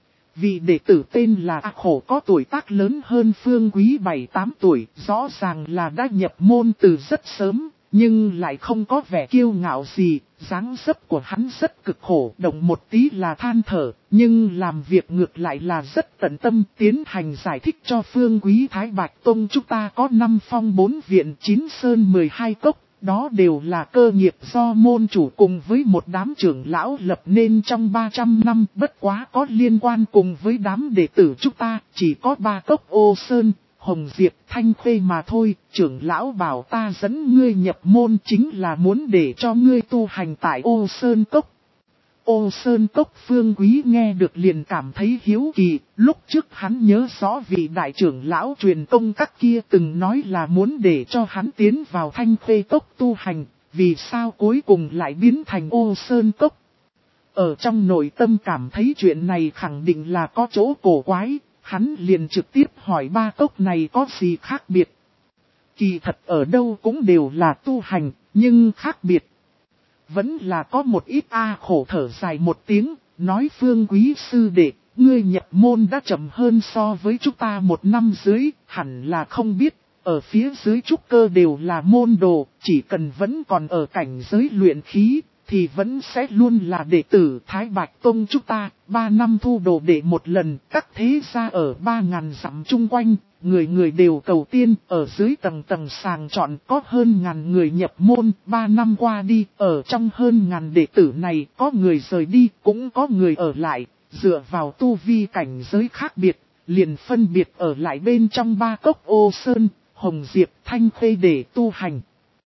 Vị đệ tử tên là A Khổ có tuổi tác lớn hơn Phương Quý bảy tám tuổi, rõ ràng là đã nhập môn từ rất sớm, nhưng lại không có vẻ kiêu ngạo gì, dáng dấp của hắn rất cực khổ, động một tí là than thở, nhưng làm việc ngược lại là rất tận tâm, tiến hành giải thích cho Phương Quý Thái Bạch Tông chúng ta có năm phong bốn viện chín sơn mười hai cốc. Đó đều là cơ nghiệp do môn chủ cùng với một đám trưởng lão lập nên trong ba trăm năm, bất quá có liên quan cùng với đám đệ tử chúng ta, chỉ có ba cốc Ô Sơn, Hồng Diệp, Thanh Khê mà thôi. Trưởng lão bảo ta dẫn ngươi nhập môn chính là muốn để cho ngươi tu hành tại Ô Sơn Cốc. Ô Sơn Cốc Phương Quý nghe được liền cảm thấy hiếu kỳ, lúc trước hắn nhớ rõ vị đại trưởng lão truyền công các kia từng nói là muốn để cho hắn tiến vào Thanh Khê Cốc tu hành, vì sao cuối cùng lại biến thành Ô Sơn Cốc. Ở trong nội tâm cảm thấy chuyện này khẳng định là có chỗ cổ quái, hắn liền trực tiếp hỏi ba cốc này có gì khác biệt. Kỳ thật ở đâu cũng đều là tu hành, nhưng khác biệt vẫn là có một ít. A Khổ thở dài một tiếng, nói Phương Quý sư đệ, ngươi nhập môn đã chậm hơn so với chúng ta một năm dưới, hẳn là không biết, ở phía dưới trúc cơ đều là môn đồ, chỉ cần vẫn còn ở cảnh giới luyện khí, thì vẫn sẽ luôn là đệ tử Thái Bạch Tông chúng ta, ba năm thu đồ đệ một lần, các thế gia ở ba ngàn dặm chung quanh, người người đều cầu tiên, ở dưới tầng tầng sàng chọn có hơn ngàn người nhập môn, ba năm qua đi, ở trong hơn ngàn đệ tử này, có người rời đi, cũng có người ở lại, dựa vào tu vi cảnh giới khác biệt, liền phân biệt ở lại bên trong ba cốc Ô Sơn, Hồng Diệp, Thanh Khê để tu hành.